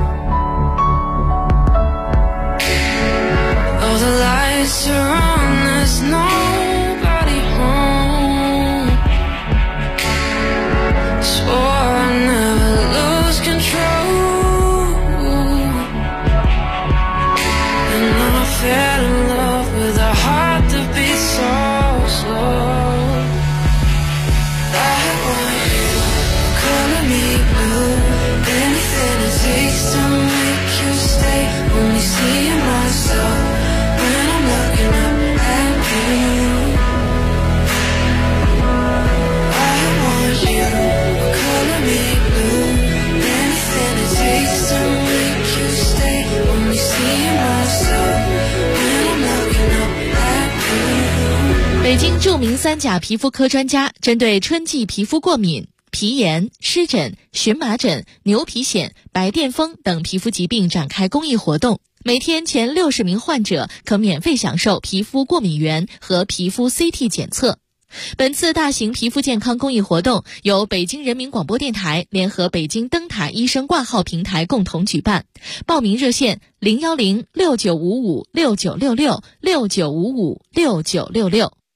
Speaker 11: All the lights are on, there's nobody home. Swore I'd never lose control, and I fell in love with a heart that beats so slow. I want you, color me blue. Anything it takes to make you stay. Only seeing myself when I'm looking up at you. I want you, color me blue. Anything it takes to make you stay. Only seeing myself when I'm looking up at you.
Speaker 6: 北京著名3甲皮肤科专家针对春季皮肤过敏、皮炎、湿疹、荨麻疹、牛皮癣、白癜风等皮肤疾病展开公益活动。每天前60名患者可免费享受皮肤过敏原和皮肤 CT 检测。本次大型皮肤健康公益活动由北京人民广播电台联合北京灯塔医生挂号平台共同举办。报名热线0106955696669556966。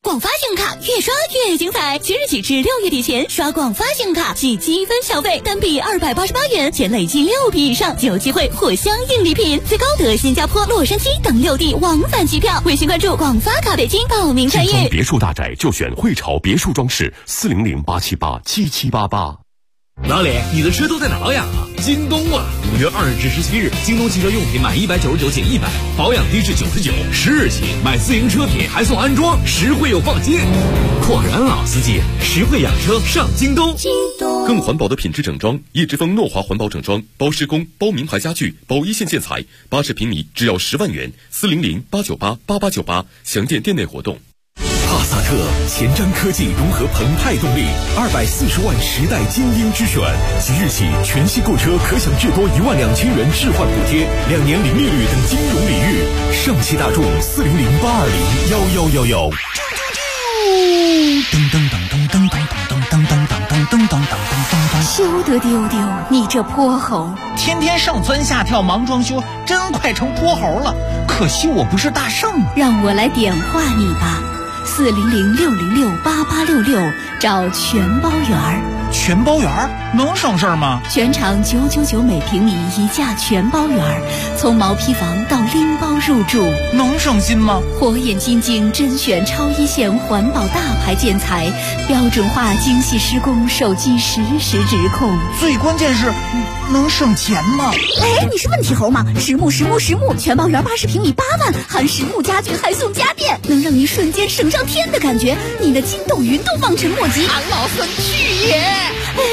Speaker 6: 广发信用卡越刷越精彩，即日起至6月底前刷广发信用卡即积分消费，单笔288元，且累计6笔以上就有机会获相应礼品，最高得新加坡、洛杉矶等6地往返机票。微信关注广发卡北京报名参与。
Speaker 14: 别墅大宅就选汇潮别墅装饰，400-878-7788。
Speaker 15: 老李，你的车都在哪保养啊？京东啊！5月2日至17日，京东汽车用品满199减100，保养低至99，10日起买自营车品还送安装，实惠又放心。果然老司机，实惠养车上京东。
Speaker 14: 更环保的品质整装，叶之峰诺华环保整装，包施工，包名牌家具，包一线建材，80平米只要10万元，400-898-8898，详见店内活动。
Speaker 16: 帕萨特前瞻科技融合澎湃动力，240万时代精英之选，即日起全系购车可享至多12000元置换补贴，2年零利率等金融礼遇。上汽大众400-820-1111。
Speaker 17: 噔噔噔噔噔噔噔噔噔噔噔噔噔噔噔。
Speaker 18: 休得丢丢，你这泼猴！
Speaker 17: 天天上蹿下跳忙装修，真快成泼猴了。可惜我不是大圣啊！
Speaker 18: 让我来点化你吧。400-606-8866，找全包园。
Speaker 17: 全包园能省事儿吗？
Speaker 18: 全场999每平米一价全包园，从毛坯房到拎包入住，
Speaker 17: 能省心吗？
Speaker 18: 火眼金睛甄选超一线环保大牌建材，标准化精细施工，手机实时直控。
Speaker 17: 最关键是能省钱吗？
Speaker 18: 哎，你是问题猴吗？实木全包园80平米8万，含实木家具还送家电，能让你瞬间省上天的感觉，你的筋斗云都望尘莫及。
Speaker 17: 俺老孙去也！
Speaker 18: 哎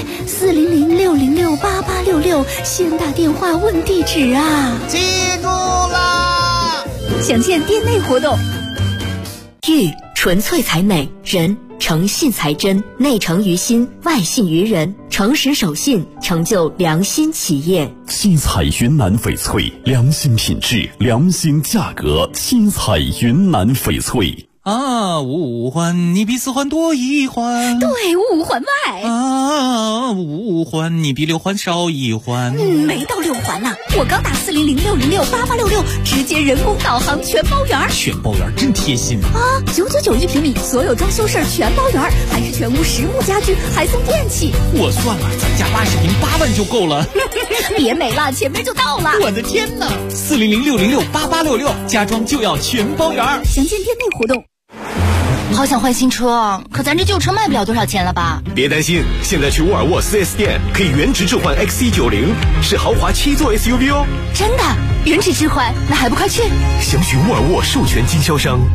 Speaker 18: ，400-606-8866，先打电话问地址啊！
Speaker 17: 记住啦！
Speaker 18: 详见店内活动。
Speaker 19: 玉纯粹才美，人诚信才真，内诚于心，外信于人，诚实守信，成就良心企业。
Speaker 14: 七彩云南翡翠，良心品质，良心价格，七彩云南翡翠。
Speaker 17: 啊，五环你比4环多1环，
Speaker 18: 对，5环外。
Speaker 17: 啊，5环你比6环少1环。
Speaker 18: 没到6环呢，我刚打400-606-8866，直接人工导航全包园。
Speaker 17: 全包园真贴心
Speaker 18: 啊！999一平米，所有装修事儿全包园，还是全屋实木家具，还送电器。
Speaker 17: 我算了，咱家80平8万就够了。
Speaker 18: 别美了，前面就到了。
Speaker 17: 我的天哪！400-606-8866，家装就要全包园。
Speaker 18: 详见店内活动。
Speaker 20: 好想换新车，可咱这旧车卖不了多少钱了吧？
Speaker 16: 别担心，现在去沃尔沃 4S 店可以原值置换 XC90，是豪华7座 SUV 哦。
Speaker 20: 真的？原值置换？那还不快去？
Speaker 16: 详询沃尔沃授权经销商。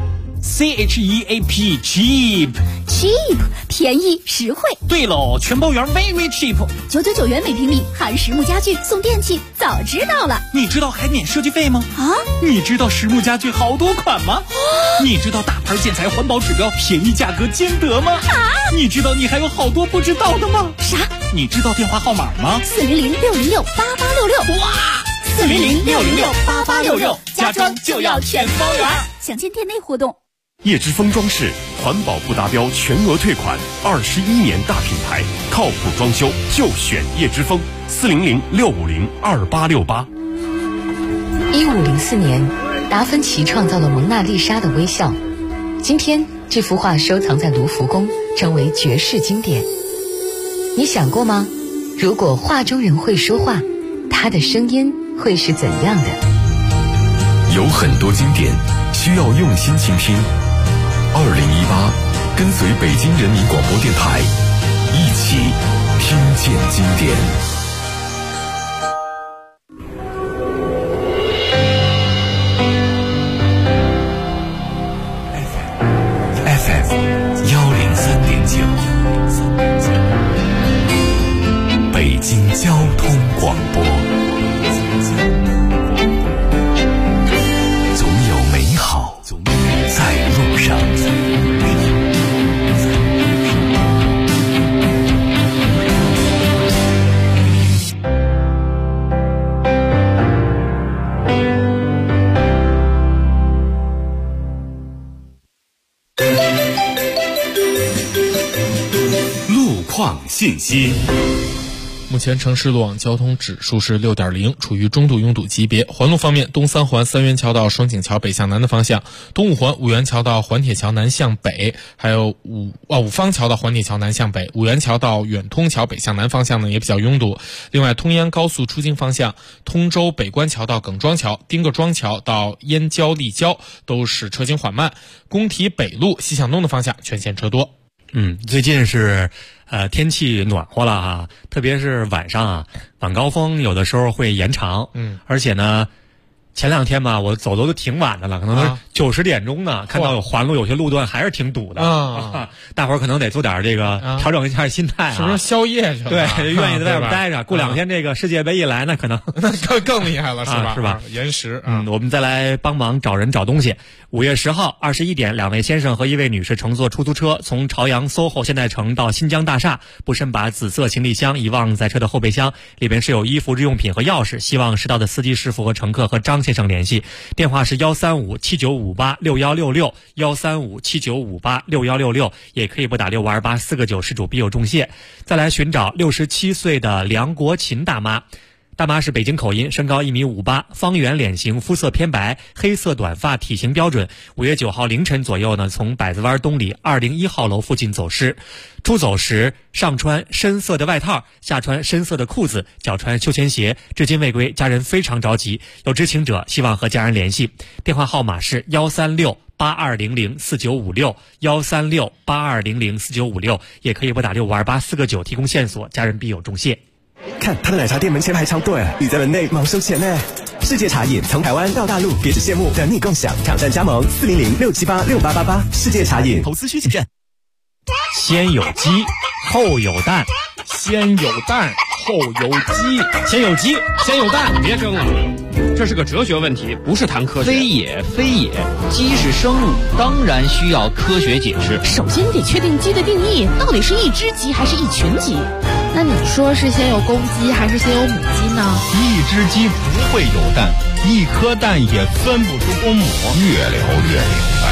Speaker 17: CHEAP cheap
Speaker 18: 便宜实惠。
Speaker 17: 对喽，全包园 very cheap
Speaker 18: ，999元每平米，含实木家具送电器。早知道了。
Speaker 17: 你知道还免设计费吗？
Speaker 18: 啊？
Speaker 17: 你知道实木家具好多款吗？你知道大牌建材环保指标，便宜价格兼得吗？
Speaker 18: 啊？
Speaker 17: 你知道你还有好多不知道的吗？
Speaker 18: 啥？
Speaker 17: 你知道电话号码吗
Speaker 18: ？400-606-8866。
Speaker 17: 哇！400-606-8866，家装就要全包园。
Speaker 18: 详见店内活动。
Speaker 14: 叶之峰装饰，环保不达标全额退款，21年大品牌，靠谱装修就选叶之峰。400-650-2868。
Speaker 21: 1504年，达芬奇创造了蒙娜丽莎的微笑。今天，这幅画收藏在卢浮宫，成为绝世经典。你想过吗？如果画中人会说话，他的声音会是怎样的？
Speaker 13: 有很多经典需要用心倾听。2018，跟随北京人民广播电台，一起听见经典。
Speaker 2: FM 103.9，北京交通广播。总有美好在路上。路况信息。
Speaker 4: 目前城市路网交通指数是6.0，处于中度拥堵级别。环路方面，东三环三元桥到双井桥北向南的方向，东五环五元桥到环铁桥南向北，还有五方桥到环铁桥南向北，五元桥到远通桥北向南方向呢也比较拥堵。另外，通燕高速出京方向，通州北关桥到耿庄桥、丁各庄桥到燕郊立交都是车行缓慢。工体北路西向东的方向全线车多。
Speaker 8: 最近是天气暖和了啊，特别是晚上啊，晚高峰有的时候会延长。而且呢，前两天吧，我走的都挺晚的了，可能是9、10点钟呢，看到有环路有些路段还是挺堵的。大伙儿可能得做点这个调整一下心态啊。
Speaker 4: 是不是宵夜去了？
Speaker 8: 对，愿意在外边待着。过2天这个世界杯一来，那可能
Speaker 4: 那更厉害了，是吧？
Speaker 8: 是吧？
Speaker 4: 延时。
Speaker 8: 我们再来帮忙找人找东西。5月10号21点，2位先生和1位女士乘坐出租车从朝阳 SOHO 现代城到新疆大厦，不慎把紫色行李箱遗忘在车的后备箱，里边是有衣服、日用品和钥匙，希望识到的司机师傅和乘客和张先生联系，电话是13579586166 13579586166，也可以拨打65284个9，失主必有重谢。再来寻找67岁的梁国琴大妈。大妈是北京口音，身高1.58米，方圆脸型，肤色偏白，黑色短发，体型标准。5月9号凌晨左右呢，从百子湾东里201号楼附近走失。出走时上穿深色的外套，下穿深色的裤子，脚穿休闲鞋，至今未归，家人非常着急。有知情者希望和家人联系，电话号码是13682004956 13682004956，也可以拨打65284个9提供线索，家人必有重谢。
Speaker 1: 看他的奶茶店门前排长队，你在门内忙收钱呢。世界茶饮从台湾到大陆，别只羡慕，等你共享，挑战加盟400-678-6888。世界茶饮，投资需谨慎。
Speaker 8: 先有鸡，后有蛋。
Speaker 4: 先有蛋，后有鸡。
Speaker 8: 先有鸡，先有蛋。
Speaker 22: 别争了，这是个哲学问题，不是谈科学。
Speaker 23: 非也，非也，鸡是生物，当然需要科学解释。
Speaker 24: 首先得确定鸡的定义，到底是一只鸡还是一群鸡？那你说是先有公鸡还是先有母鸡呢？
Speaker 22: 一只鸡不会有蛋，一颗蛋也分不出公母。
Speaker 13: 越聊越明白。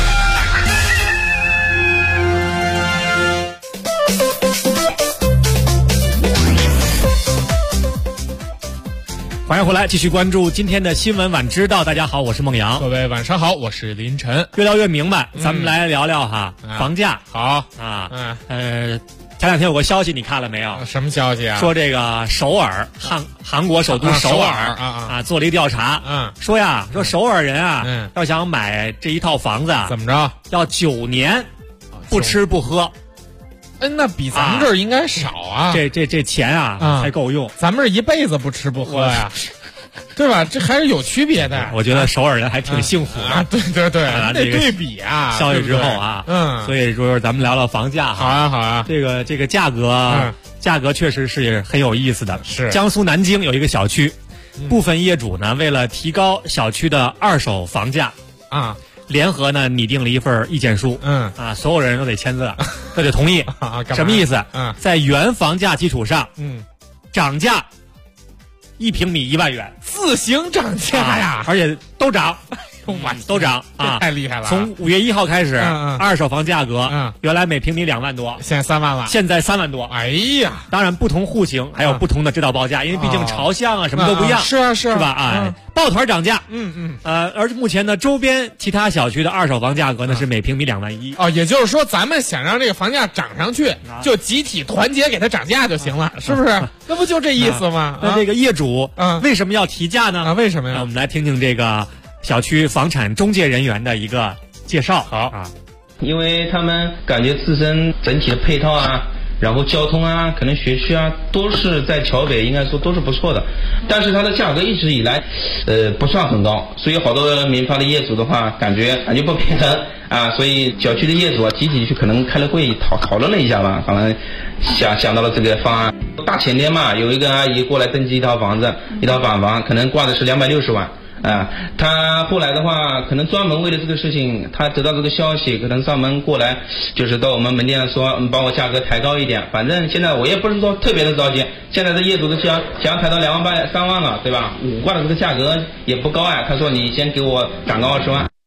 Speaker 8: 欢迎回来，继续关注今天的新闻晚知道。大家好，我是孟阳。
Speaker 4: 各位晚上好，我是林晨。
Speaker 8: 越聊越明白，咱们来聊聊哈，房价。
Speaker 4: 好
Speaker 8: 啊，前两天有个消息，你看了没有？
Speaker 4: 什么消息啊？
Speaker 8: 说这个首尔韩国首都首尔做了一个调查，说首尔人啊，要想买这一套房子啊，
Speaker 4: 怎么着？
Speaker 8: 要9年不吃不喝。
Speaker 4: 那比咱们这儿应该少啊！
Speaker 8: 这钱啊才够用。
Speaker 4: 咱们是一辈子不吃不喝呀，对吧？这还是有区别的。
Speaker 8: 我觉得首尔人还挺幸福的。
Speaker 4: 对对对，得对比啊！
Speaker 8: 消息之后啊，所以说咱们聊聊房价。
Speaker 4: 好啊好啊，
Speaker 8: 这个价格确实是很有意思的。
Speaker 4: 是
Speaker 8: 江苏南京有一个小区，部分业主呢为了提高小区的二手房价啊。联合呢拟定了一份意见书，所有人都得签字，都得同意。什么意思？在原房价基础上，涨价1平米1万元，
Speaker 4: 自行涨价呀，
Speaker 8: 而且都涨。都涨
Speaker 4: 啊！太厉害了！
Speaker 8: 从5月1号开始，二手房价格原来每平米2万多，
Speaker 4: 现在3万了。
Speaker 8: 现在3万多。
Speaker 4: 哎呀，
Speaker 8: 当然不同户型还有不同的指导报价，因为毕竟朝向啊什么都不一样。
Speaker 4: 是啊
Speaker 8: 是吧？抱团涨价。而目前呢，周边其他小区的二手房价格呢是每平米2万1。
Speaker 4: 哦，也就是说，咱们想让这个房价涨上去，就集体团结给它涨价就行了，是不是？那不就这意思吗？
Speaker 8: 那这个业主为什么要提价呢？
Speaker 4: 为什么呀？
Speaker 8: 我们来听听这个小区房产中介人员的一个介绍。
Speaker 4: 好
Speaker 8: 啊，
Speaker 25: 因为他们感觉自身整体的配套啊，然后交通啊，可能学区啊，都是在桥北，应该说都是不错的。但是它的价格一直以来，不算很高，所以好多民房的业主的话，感觉不平衡啊，所以小区的业主啊，集体去可能开了会讨论了一下吧，可能想到了这个方案。大前天嘛，有一个阿姨过来登记一套房子，一套板房，可能挂的是260万。他后来的话，可能专门为了这个事情，他得到这个消息，可能上门过来，就是到我们门店说，帮我价格抬高一点。反正现在我也不是说特别的着急，现在的业主都想抬到2万8、3万了，对吧？5挂的这个价格也不高啊。他说你先给我涨高20万。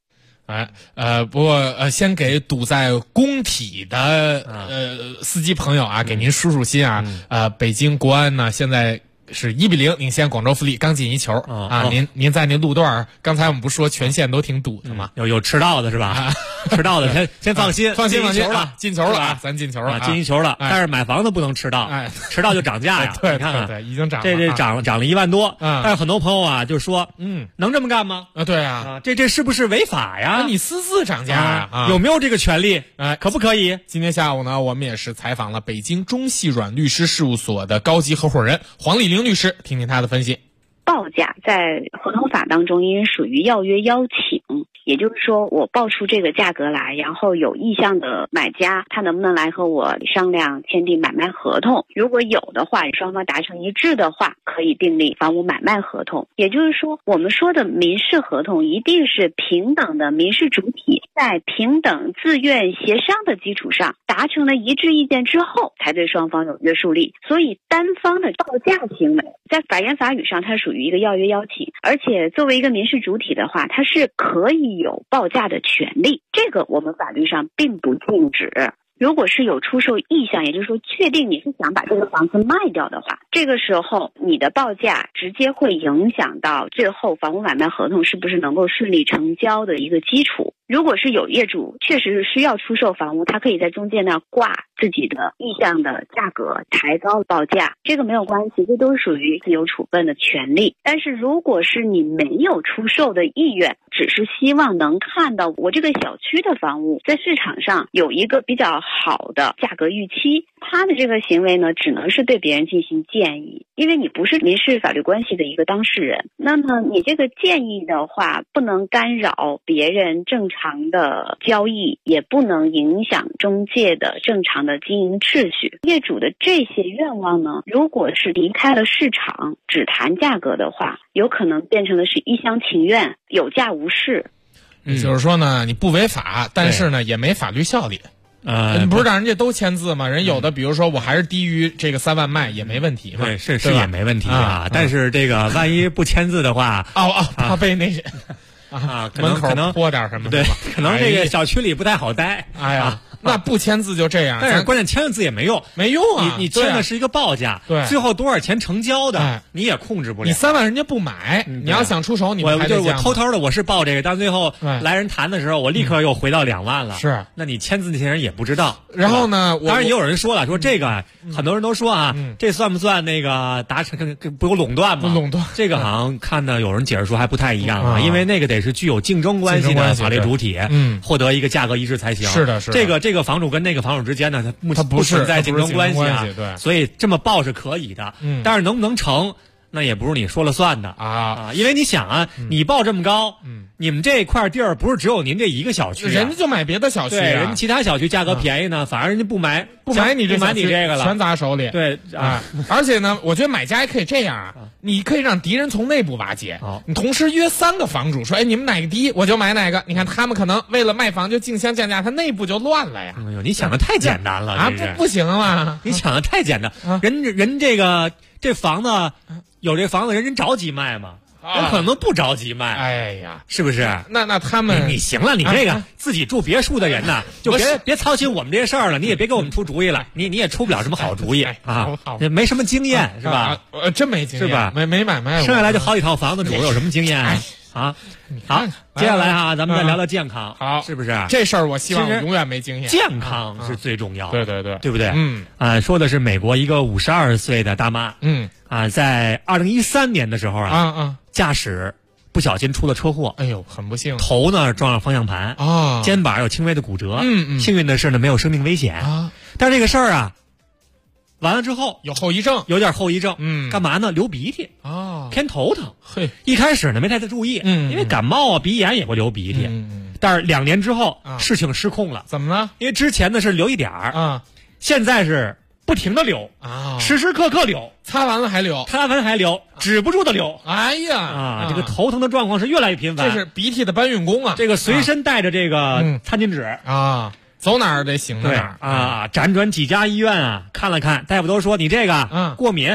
Speaker 4: 不过先给堵在工体的司机朋友啊，给您舒舒心啊。北京国安呢现在是1-0领先广州富力，刚进一球啊！您在那路段，刚才我们不说全线都挺堵的吗？
Speaker 8: 有迟到的是吧？迟到的先放心，
Speaker 4: 进球
Speaker 8: 了，
Speaker 4: 进球了啊！咱进球了，
Speaker 8: 进一球了。但是买房子不能迟到，迟到就涨价呀！
Speaker 4: 对，
Speaker 8: 你看看，
Speaker 4: 对，已经涨了，
Speaker 8: 这涨了1万多。但是很多朋友啊就说，能这么干吗？
Speaker 4: 对啊，
Speaker 8: 这是不是违法呀？
Speaker 4: 你私自涨价呀？
Speaker 8: 有没有这个权利？可不可以？
Speaker 4: 今天下午呢，我们也是采访了北京中细软律师事务所的高级合伙人黄丽玲律师，听听他的分析。
Speaker 3: 报价在合同法当中应属于要约邀请，也就是说我报出这个价格来，然后有意向的买家他能不能来和我商量签订买卖合同，如果有的话，双方达成一致的话，可以订立房屋买卖合同。也就是说我们说的民事合同一定是平等的民事主体在平等自愿协商的基础上达成了一致意见之后才对双方有约束力，所以单方的报价行为在法言法语上它属于一个要约邀请，而且作为一个民事主体的话，它是可以有报价的权利，这个我们法律上并不禁止。如果是有出售意向，也就是说确定你是想把这个房子卖掉的话，这个时候你的报价直接会影响到最后房屋买卖合同是不是能够顺利成交的一个基础。如果是有业主确实是需要出售房屋，他可以在中介那挂自己的意向的价格，抬高报价，这个没有关系，这都是属于自由处分的权利。但是如果是你没有出售的意愿，只是希望能看到我这个小区的房屋在市场上有一个比较好的价格预期，他的这个行为呢，只能是对别人进行建议，因为你不是民事法律关系的一个当事人，那么你这个建议的话不能干扰别人正常的交易，也不能影响中介的正常的经营秩序。业主的这些愿望呢，如果是离开了市场只谈价格的话，有可能变成的是一厢情愿，有价无市。
Speaker 4: 就是说呢，你不违法，但是呢也没法律效力。你不是让人家都签字吗？人有的比如说我还是低于这个3万卖也没问题嘛。
Speaker 8: 对，是也没问题啊。但是这个万一不签字的话，
Speaker 4: 怕被那门口泼点什么，
Speaker 8: 对，可能这个小区里不太好待。
Speaker 4: 哎呀，那不签字就这样，
Speaker 8: 但是关键签了字也没用啊！你签的是一个报价，
Speaker 4: 对，
Speaker 8: 最后多少钱成交的，你也控制不了。
Speaker 4: 你3万人家不买，你要想出手，你还得
Speaker 8: 我偷偷的我是报这个，但最后来人谈的时候，我立刻又回到2万了。
Speaker 4: 是，
Speaker 8: 那你签字那些人也不知道。
Speaker 4: 然后呢，
Speaker 8: 当然也有人说了，说这个很多人都说啊，这算不算那个达成不有垄断吗？
Speaker 4: 垄断
Speaker 8: 这个好像看的有人解释说还不太一样啊，因为那个得是具有竞争关系的法律主体，获得一个价格一致才行。
Speaker 4: 是的，
Speaker 8: 这个房主跟那个房主之间呢，它不存在竞争关系啊，
Speaker 4: 对，
Speaker 8: 所以这么报是可以的。但是能不能成，那也不是你说了算的啊！因为你想啊，你报这么高，你们这块地儿不是只有您这一个小区，
Speaker 4: 人家就买别的小区，
Speaker 8: 对，人家其他小区价格便宜呢，反而人家不买你这个了，
Speaker 4: 全砸手里。
Speaker 8: 对啊，
Speaker 4: 而且呢，我觉得买家也可以这样啊，你可以让敌人从内部瓦解，你同时约3个房主说，哎，你们哪个低我就买哪个。你看他们可能为了卖房就竞相降价，他内部就乱了呀。
Speaker 8: 哎呦，你想的太简单了啊！
Speaker 4: 不行啊，
Speaker 8: 你想的太简单，人这房子。有这房子人着急卖吗？人可能不着急卖。
Speaker 4: 哎呀，
Speaker 8: 是不是？
Speaker 4: 那他们
Speaker 8: 你行了，你这个自己住别墅的人呐，就别操心我们这些事儿了，你也别给我们出主意了，你也出不了什么好主意啊，没什么经验是吧？
Speaker 4: 真没经验，
Speaker 8: 是吧？
Speaker 4: 没买卖，
Speaker 8: 生下来就好几套房子主，有什么经验啊？好，接下来哈，咱们再聊聊健康，
Speaker 4: 好，
Speaker 8: 是不是？
Speaker 4: 这事儿我希望永远没经验。
Speaker 8: 健康是最重要的，
Speaker 4: 对
Speaker 8: 不对？说的是美国一个52岁的大妈，在2013年的时候驾驶不小心出了车祸，
Speaker 4: 哎呦，很不幸，
Speaker 8: 头呢撞上方向盘
Speaker 4: 啊，
Speaker 8: 肩膀有轻微的骨折，幸运的是呢没有生命危险啊，但是这个事儿啊。完了之后
Speaker 4: 有后遗症，
Speaker 8: 有点后遗症，干嘛呢？流鼻涕
Speaker 4: 啊，
Speaker 8: 偏头疼。
Speaker 4: 嘿，
Speaker 8: 一开始呢没太注意，因为感冒啊、鼻炎也会流鼻涕，但是2年之后事情失控了。
Speaker 4: 怎么了？
Speaker 8: 因为之前呢是流一点儿啊，现在是不停的流啊，时时刻刻流，
Speaker 4: 擦完了还流，
Speaker 8: 止不住的流。
Speaker 4: 哎呀，
Speaker 8: 这个头疼的状况是越来越频繁，
Speaker 4: 这是鼻涕的搬运工啊。
Speaker 8: 这个随身带着这个餐巾纸
Speaker 4: 啊。走哪儿得行到哪儿
Speaker 8: 啊！辗转几家医院啊，看了看，大夫都说你这个过敏，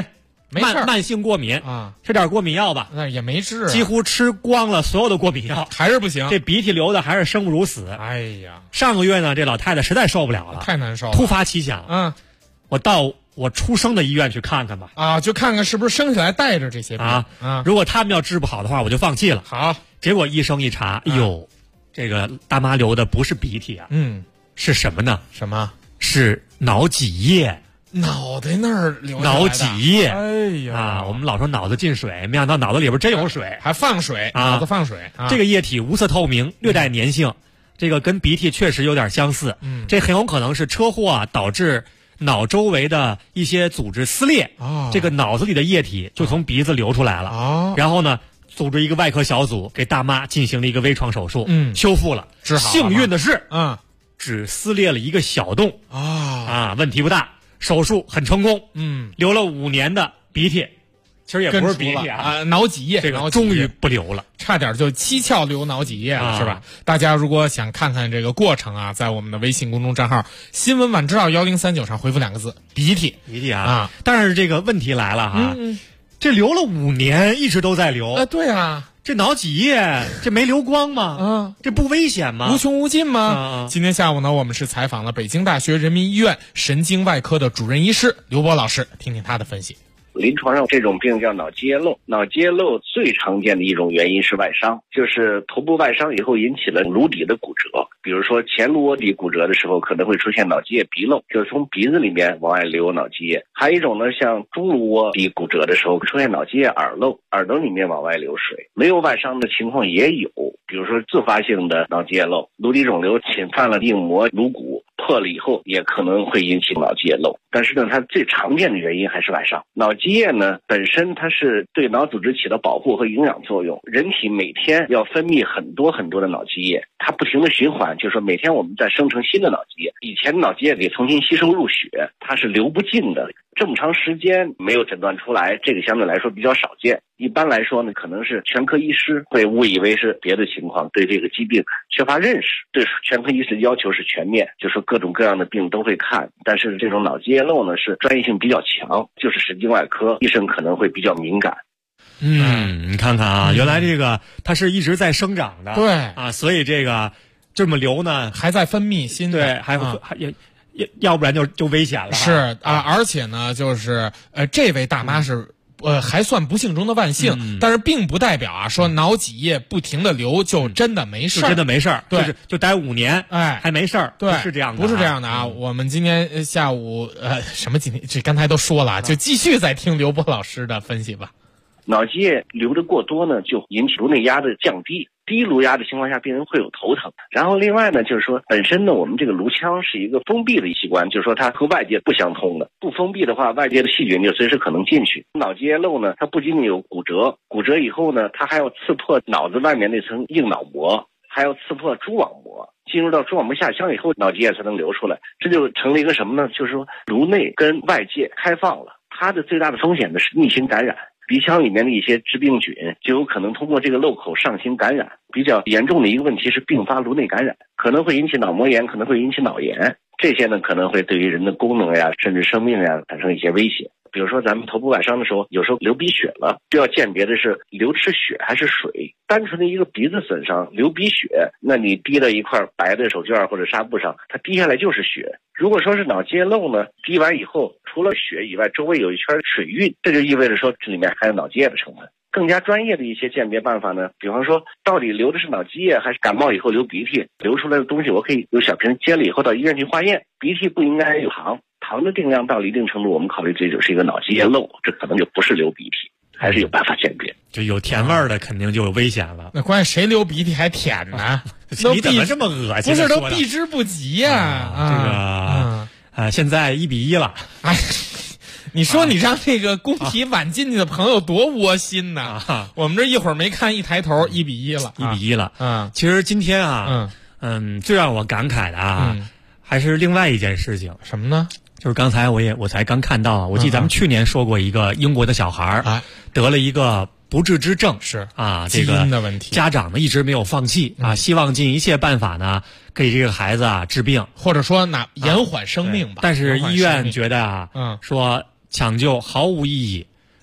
Speaker 8: 慢性过敏啊，吃点过敏药吧，
Speaker 4: 那也没治，
Speaker 8: 几乎吃光了所有的过敏药，
Speaker 4: 还是不行，
Speaker 8: 这鼻涕流的还是生不如死。
Speaker 4: 哎呀，
Speaker 8: 上个月呢，这老太太实在受不了了，
Speaker 4: 太难受了，
Speaker 8: 突发奇想，我到我出生的医院去看看吧，
Speaker 4: 就看看是不是生下来带着这些病
Speaker 8: 如果他们要治不好的话，我就放弃了。
Speaker 4: 好，
Speaker 8: 结果医生一查，哎呦，这个大妈流的不是鼻涕啊，是什么呢？
Speaker 4: 什么？
Speaker 8: 是脑脊液。
Speaker 4: 脑袋那儿流下来的
Speaker 8: 脑脊液，
Speaker 4: 哎呀
Speaker 8: 我们老说脑子进水，没想到脑子里边真有水，
Speaker 4: 还放水，脑子放水。
Speaker 8: 这个液体无色透明，略带粘性，这个跟鼻涕确实有点相似。这很有可能是车祸导致脑周围的一些组织撕裂，这个脑子里的液体就从鼻子流出来了。然后呢，组织一个外科小组给大妈进行了一个微创手术，修复了。
Speaker 4: 治好了。
Speaker 8: 幸运的是，只撕裂了一个小洞，问题不大。手术很成功，流了5年的鼻涕，其实也不是鼻涕
Speaker 4: 脑脊液，
Speaker 8: 这个终于不流了，
Speaker 4: 差点就蹊跷流脑脊液了，是吧？大家如果想看看这个过程在我们的微信公众账号“新闻晚知道1039”上回复2个字“鼻涕”，
Speaker 8: 但是这个问题来了这流了5年，一直都在流，
Speaker 4: 对啊。
Speaker 8: 这脑脊液这没流光吗？这不危险吗？
Speaker 4: 无穷无尽吗？今天下午呢，我们是采访了北京大学人民医院神经外科的主任医师刘波老师，听听他的分析。
Speaker 5: 临床上这种病叫脑脊液漏，脑脊液漏最常见的一种原因是外伤，就是头部外伤以后引起了颅底的骨折，比如说前颅窝底骨折的时候可能会出现脑脊液鼻漏，就是从鼻子里面往外流脑脊液。还有一种呢，像中颅窝底骨折的时候出现脑脊液耳漏，耳朵里面往外流水。没有外伤的情况也有，比如说自发性的脑脊液漏，颅底肿瘤侵犯了硬膜颅骨，破了以后也可能会引起脑脊液漏，但是呢，它最常见的原因还是外伤。脑脊液呢本身它是对脑组织起到保护和营养作用，人体每天要分泌很多很多的脑脊液，它不停的循环，就是说每天我们在生成新的脑脊液，以前的脑脊液得重新吸收入血，它是流不尽的。这么长时间没有诊断出来，这个相对来说比较少见。一般来说呢，可能是全科医师会误以为是别的情况，对这个疾病缺乏认识。对全科医师的要求是全面，就是说各种各样的病都会看，但是这种脑脊液漏呢是专业性比较强，就是神经外科医生可能会比较敏感。
Speaker 8: 你看看原来这个它是一直在生长的，
Speaker 4: 对
Speaker 8: 所以这个这么流呢，
Speaker 4: 还在分泌新的，
Speaker 8: 对，还要不然就危险了。
Speaker 4: 是而且呢，就是这位大妈是还算不幸中的万幸，但是并不代表说脑脊液不停的流就真的没事，
Speaker 8: 就真的没事，
Speaker 4: 对，
Speaker 8: 就待5年，还没事，
Speaker 4: 对，
Speaker 8: 不是这样的，
Speaker 4: 不是这样的我们今天下午今天这刚才都说了就继续再听刘波老师的分析吧。
Speaker 5: 脑脊液流得过多呢，就引起颅内压的降低，低颅压的情况下病人会有头疼。然后另外呢，就是说本身呢我们这个颅腔是一个封闭的器官，就是说它和外界不相通的，不封闭的话外界的细菌就随时可能进去。脑脊液漏呢，它不仅仅有骨折，骨折以后呢它还要刺破脑子外面那层硬脑膜，还要刺破蛛网膜，进入到蛛网膜下腔以后脑脊液才能流出来。这就成了一个什么呢，就是说颅内跟外界开放了，它的最大的风险呢是逆行感染，鼻腔里面的一些致病菌就有可能通过这个漏口上行感染。比较严重的一个问题是并发颅内感染，可能会引起脑膜炎，可能会引起脑炎，这些呢可能会对于人的功能呀甚至生命呀产生一些威胁。比如说咱们头部外伤的时候，有时候流鼻血了，就要鉴别的是流的是血还是水。单纯的一个鼻子损伤流鼻血，那你滴到一块白的手绢或者纱布上，它滴下来就是血。如果说是脑脊液漏呢，滴完以后除了血以外周围有一圈水晕，这就意味着说这里面还有脑脊液的成分。更加专业的一些鉴别办法呢，比方说到底流的是脑脊液还是感冒以后流鼻涕，流出来的东西我可以用小瓶接了以后到医院去化验。鼻涕不应该有糖，糖的定量到了一定程度，我们考虑这就是一个脑脊液漏，这可能就不是流鼻涕，还是有办法鉴别。
Speaker 8: 就有甜味儿的肯定就有危险了。
Speaker 4: 那关键谁流鼻涕还甜呢？
Speaker 8: 你怎么这么恶心？
Speaker 4: 不是都避之不及呀？
Speaker 8: 这个现在1-1了。
Speaker 4: 你说你让这个工体晚进去的朋友多窝心呐！我们这一会儿没看，一抬头1-1了
Speaker 8: ，1-1了。其实今天最让我感慨的还是另外一件事情。
Speaker 4: 什么呢？
Speaker 8: 就是刚才我才刚看到，我记得咱们去年说过一个英国的小孩得了一个不治之症，
Speaker 4: 是
Speaker 8: 这个
Speaker 4: 基因的问题，
Speaker 8: 家长呢一直没有放弃希望尽一切办法呢给这个孩子治病，
Speaker 4: 或者说延缓生命吧。
Speaker 8: 但是医院觉得说抢救毫无意义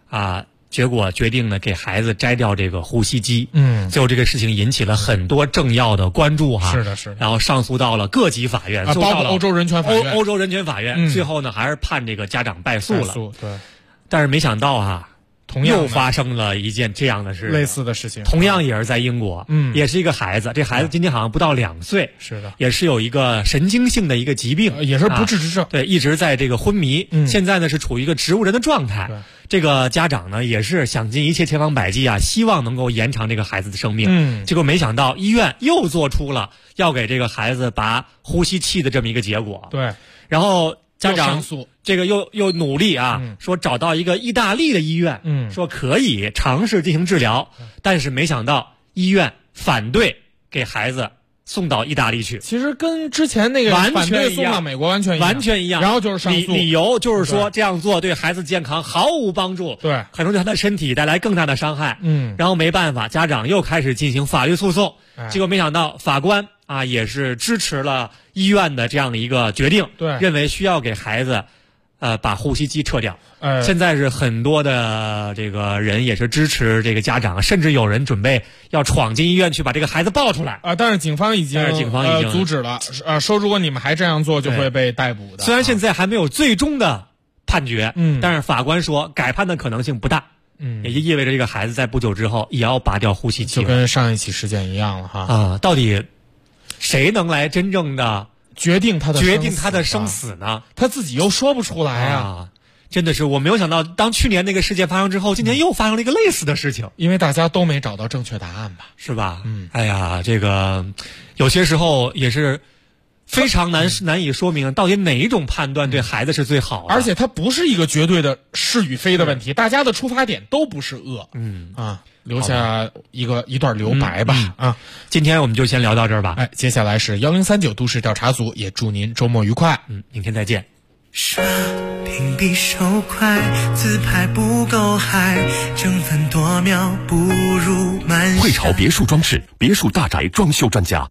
Speaker 8: 结果决定呢给孩子摘掉这个呼吸机。最后这个事情引起了很多政要的关注哈。
Speaker 4: 是的，是的。
Speaker 8: 然后上诉到了各级法院，
Speaker 4: 包括欧洲人权法院。
Speaker 8: 欧洲人权法院，最后呢还是判这个家长败诉了。
Speaker 4: 对。
Speaker 8: 但是没想到
Speaker 4: 同样
Speaker 8: 又发生了一件这样的事，
Speaker 4: 类似的事情，
Speaker 8: 同样也是在英国，也是一个孩子，这孩子今年好像不到2岁，
Speaker 4: 是的，
Speaker 8: 也是有一个神经性的一个疾病，
Speaker 4: 也是不治之症，
Speaker 8: 对，一直在这个昏迷，现在呢是处于一个植物人的状态。这个家长呢也是想尽一切千方百计希望能够延长这个孩子的生命，结果没想到医院又做出了要给这个孩子拔呼吸器的这么一个结果，
Speaker 4: 对，
Speaker 8: 然后家长这个又努力说找到一个意大利的医院，说可以尝试进行治疗，但是没想到医院反对给孩子送到意大利去。
Speaker 4: 其实跟之前那个反对送到美国完全一样。然后就是上诉，
Speaker 8: 理由就是说这样做对孩子健康毫无帮助，
Speaker 4: 对，
Speaker 8: 可能对他的身体带来更大的伤害。然后没办法，家长又开始进行法律诉讼，结果没想到法官也是支持了医院的这样的一个决定，
Speaker 4: 对，
Speaker 8: 认为需要给孩子把呼吸机撤掉。现在是很多的这个人也是支持这个家长，甚至有人准备要闯进医院去把这个孩子抱出来。
Speaker 4: 但是警方已经阻止了，说如果你们还这样做就会被逮捕的。
Speaker 8: 虽然现在还没有最终的判决，但是法官说改判的可能性不大。也就意味着这个孩子在不久之后也要拔掉呼吸器，
Speaker 4: 就跟上一起事件一样了哈。
Speaker 8: 到底谁能来真正的
Speaker 4: 决定他
Speaker 8: 的生死呢？
Speaker 4: 他自己又说不出来
Speaker 8: 真的是我没有想到，当去年那个事件发生之后，今年又发生了一个类似的事情，
Speaker 4: 因为大家都没找到正确答案吧，
Speaker 8: 是吧？哎呀，这个有些时候也是非常难以说明到底哪一种判断对孩子是最好的，
Speaker 4: 而且它不是一个绝对的是与非的问题，大家的出发点都不是恶。留下一段留白吧。
Speaker 8: 今天我们就先聊到这儿吧。
Speaker 4: 接下来是1039都市调查组，也祝您周末愉快。
Speaker 8: 明天再见。
Speaker 7: 射频比手快，自拍不够嗨，争分夺秒不如慢下。
Speaker 13: 汇潮别墅装饰，别墅大宅装修专家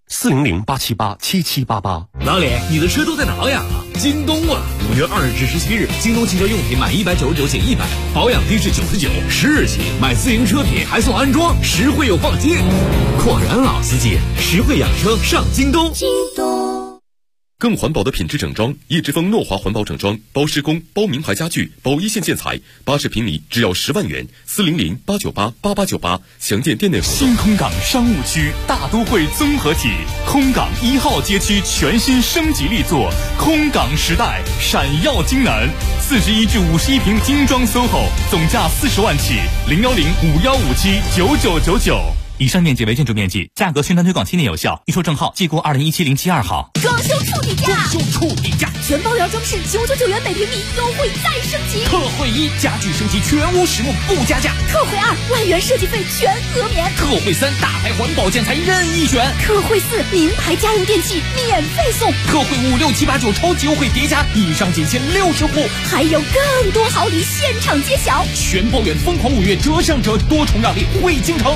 Speaker 13: ，400-878-7788。
Speaker 15: 老李，你的车都在哪呀？京东啊！5月2日至17日，京东汽车用品满199减100，保养低至99，10日起买自行车品还送安装，实惠又放心。果然老司机，实惠养车上京东。
Speaker 13: 京东。更环保的品质整装，叶之峰诺华环保整装，包施工、包名牌家具、包一线建材，80平米只要10万元，400-898-8898，详见店内。
Speaker 22: 新空港商务区大都会综合体，空港1号街区全新升级力作，空港时代闪耀京南，41至51平精装 SOHO， 总价40万起，010-5157-9999。
Speaker 9: 以上面积为建筑面积，价格宣传推广7年有效，预售证号即过2017-07-2号。
Speaker 18: 装修处底价，全包圆装饰999元每平米，优惠再升级。
Speaker 15: 特惠1，家具升级全屋实木不加价。
Speaker 18: 特惠2，万元设计费全额免。
Speaker 15: 特惠3，大牌环保建材任意选。
Speaker 18: 特惠4，名牌家用电器免费送。
Speaker 15: 特惠5、6、7、8、9超级优惠叠加，以上仅限60户，
Speaker 18: 还有更多好礼现场揭晓。
Speaker 15: 全包圆疯狂5月折上折，多重让利惠京城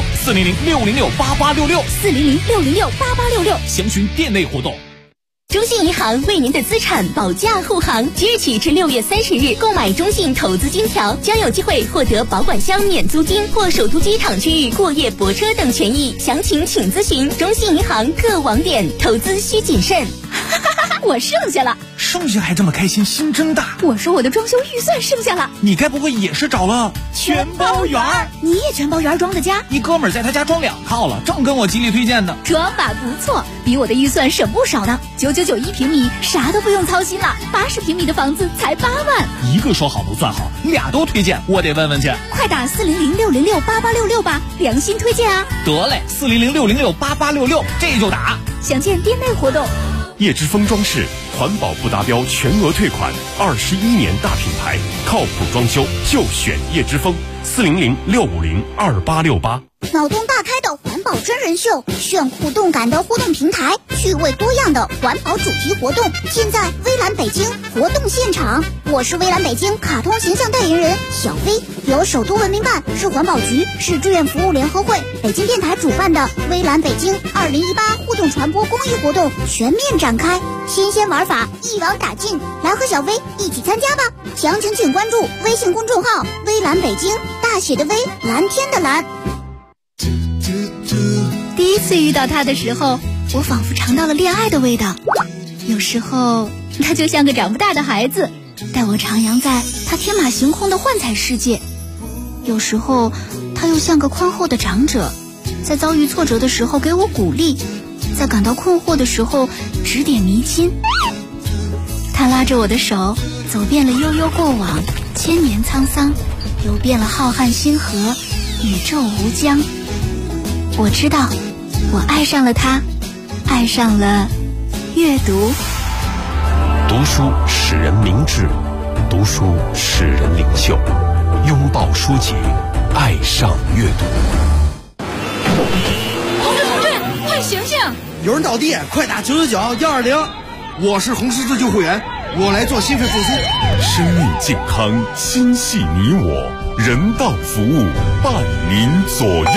Speaker 15: ，400-606-8866，400-606-8866，详询店内活动。
Speaker 19: 中信银行为您的资产保驾护航，即日起至6月30日，购买中信投资金条将有机会获得保管箱免租金或首都机场区域过夜泊车等权益。详情请咨询中信银行各网点。投资需谨慎。
Speaker 18: 我剩下了，
Speaker 22: 剩下还这么开心，心真大。
Speaker 18: 我说我的装修预算剩下了，
Speaker 22: 你该不会也是找了
Speaker 18: 全包圆？你也全包圆装的家？
Speaker 22: 一哥们儿在他家装2套了，正跟我极力推荐的。
Speaker 18: 装法不错，比我的预算省不少呢。999平米，啥都不用操心了。80平米的房子才8万。
Speaker 22: 一个说好不算好，俩都推荐，我得问问去。
Speaker 18: 快打400-606-8866吧，良心推荐啊！
Speaker 22: 得嘞，400-606-8866，这就打。
Speaker 18: 详见店内活动。
Speaker 13: 叶之峰装饰，环保不达标全额退款，21年大品牌，靠谱装修就选叶之峰，400-650-2868。
Speaker 18: 脑洞大开的环保保真人秀，炫酷动感的互动平台，趣味多样的环保主题活动，现在微蓝北京活动现场。我是微蓝北京卡通形象代言人小薇，由首都文明办、市环保局、市志愿服务联合会、北京电台主办的微蓝北京2018互动传播公益活动全面展开，新鲜玩法一网打尽，来和小薇一起参加吧！详情请关注微信公众号微蓝北京，大写的微，蓝天的蓝。第一次遇到他的时候，我仿佛尝到了恋爱的味道。有时候他就像个长不大的孩子，带我徜徉在他天马行空的幻彩世界；有时候他又像个宽厚的长者，在遭遇挫折的时候给我鼓励，在感到困惑的时候指点迷津。他拉着我的手，走遍了悠悠过往，千年沧桑，游遍了浩瀚星河，宇宙无疆。我知道，我爱上了他，爱上了阅读。
Speaker 16: 读书使人明智，读书使人领袖。拥抱书籍，爱上阅读。
Speaker 18: 同志，快醒醒！
Speaker 6: 有人倒地，快打999-120。我是红十字救护员，我来做心肺复苏。
Speaker 13: 生命健康，心系你我，人道服务伴您左右。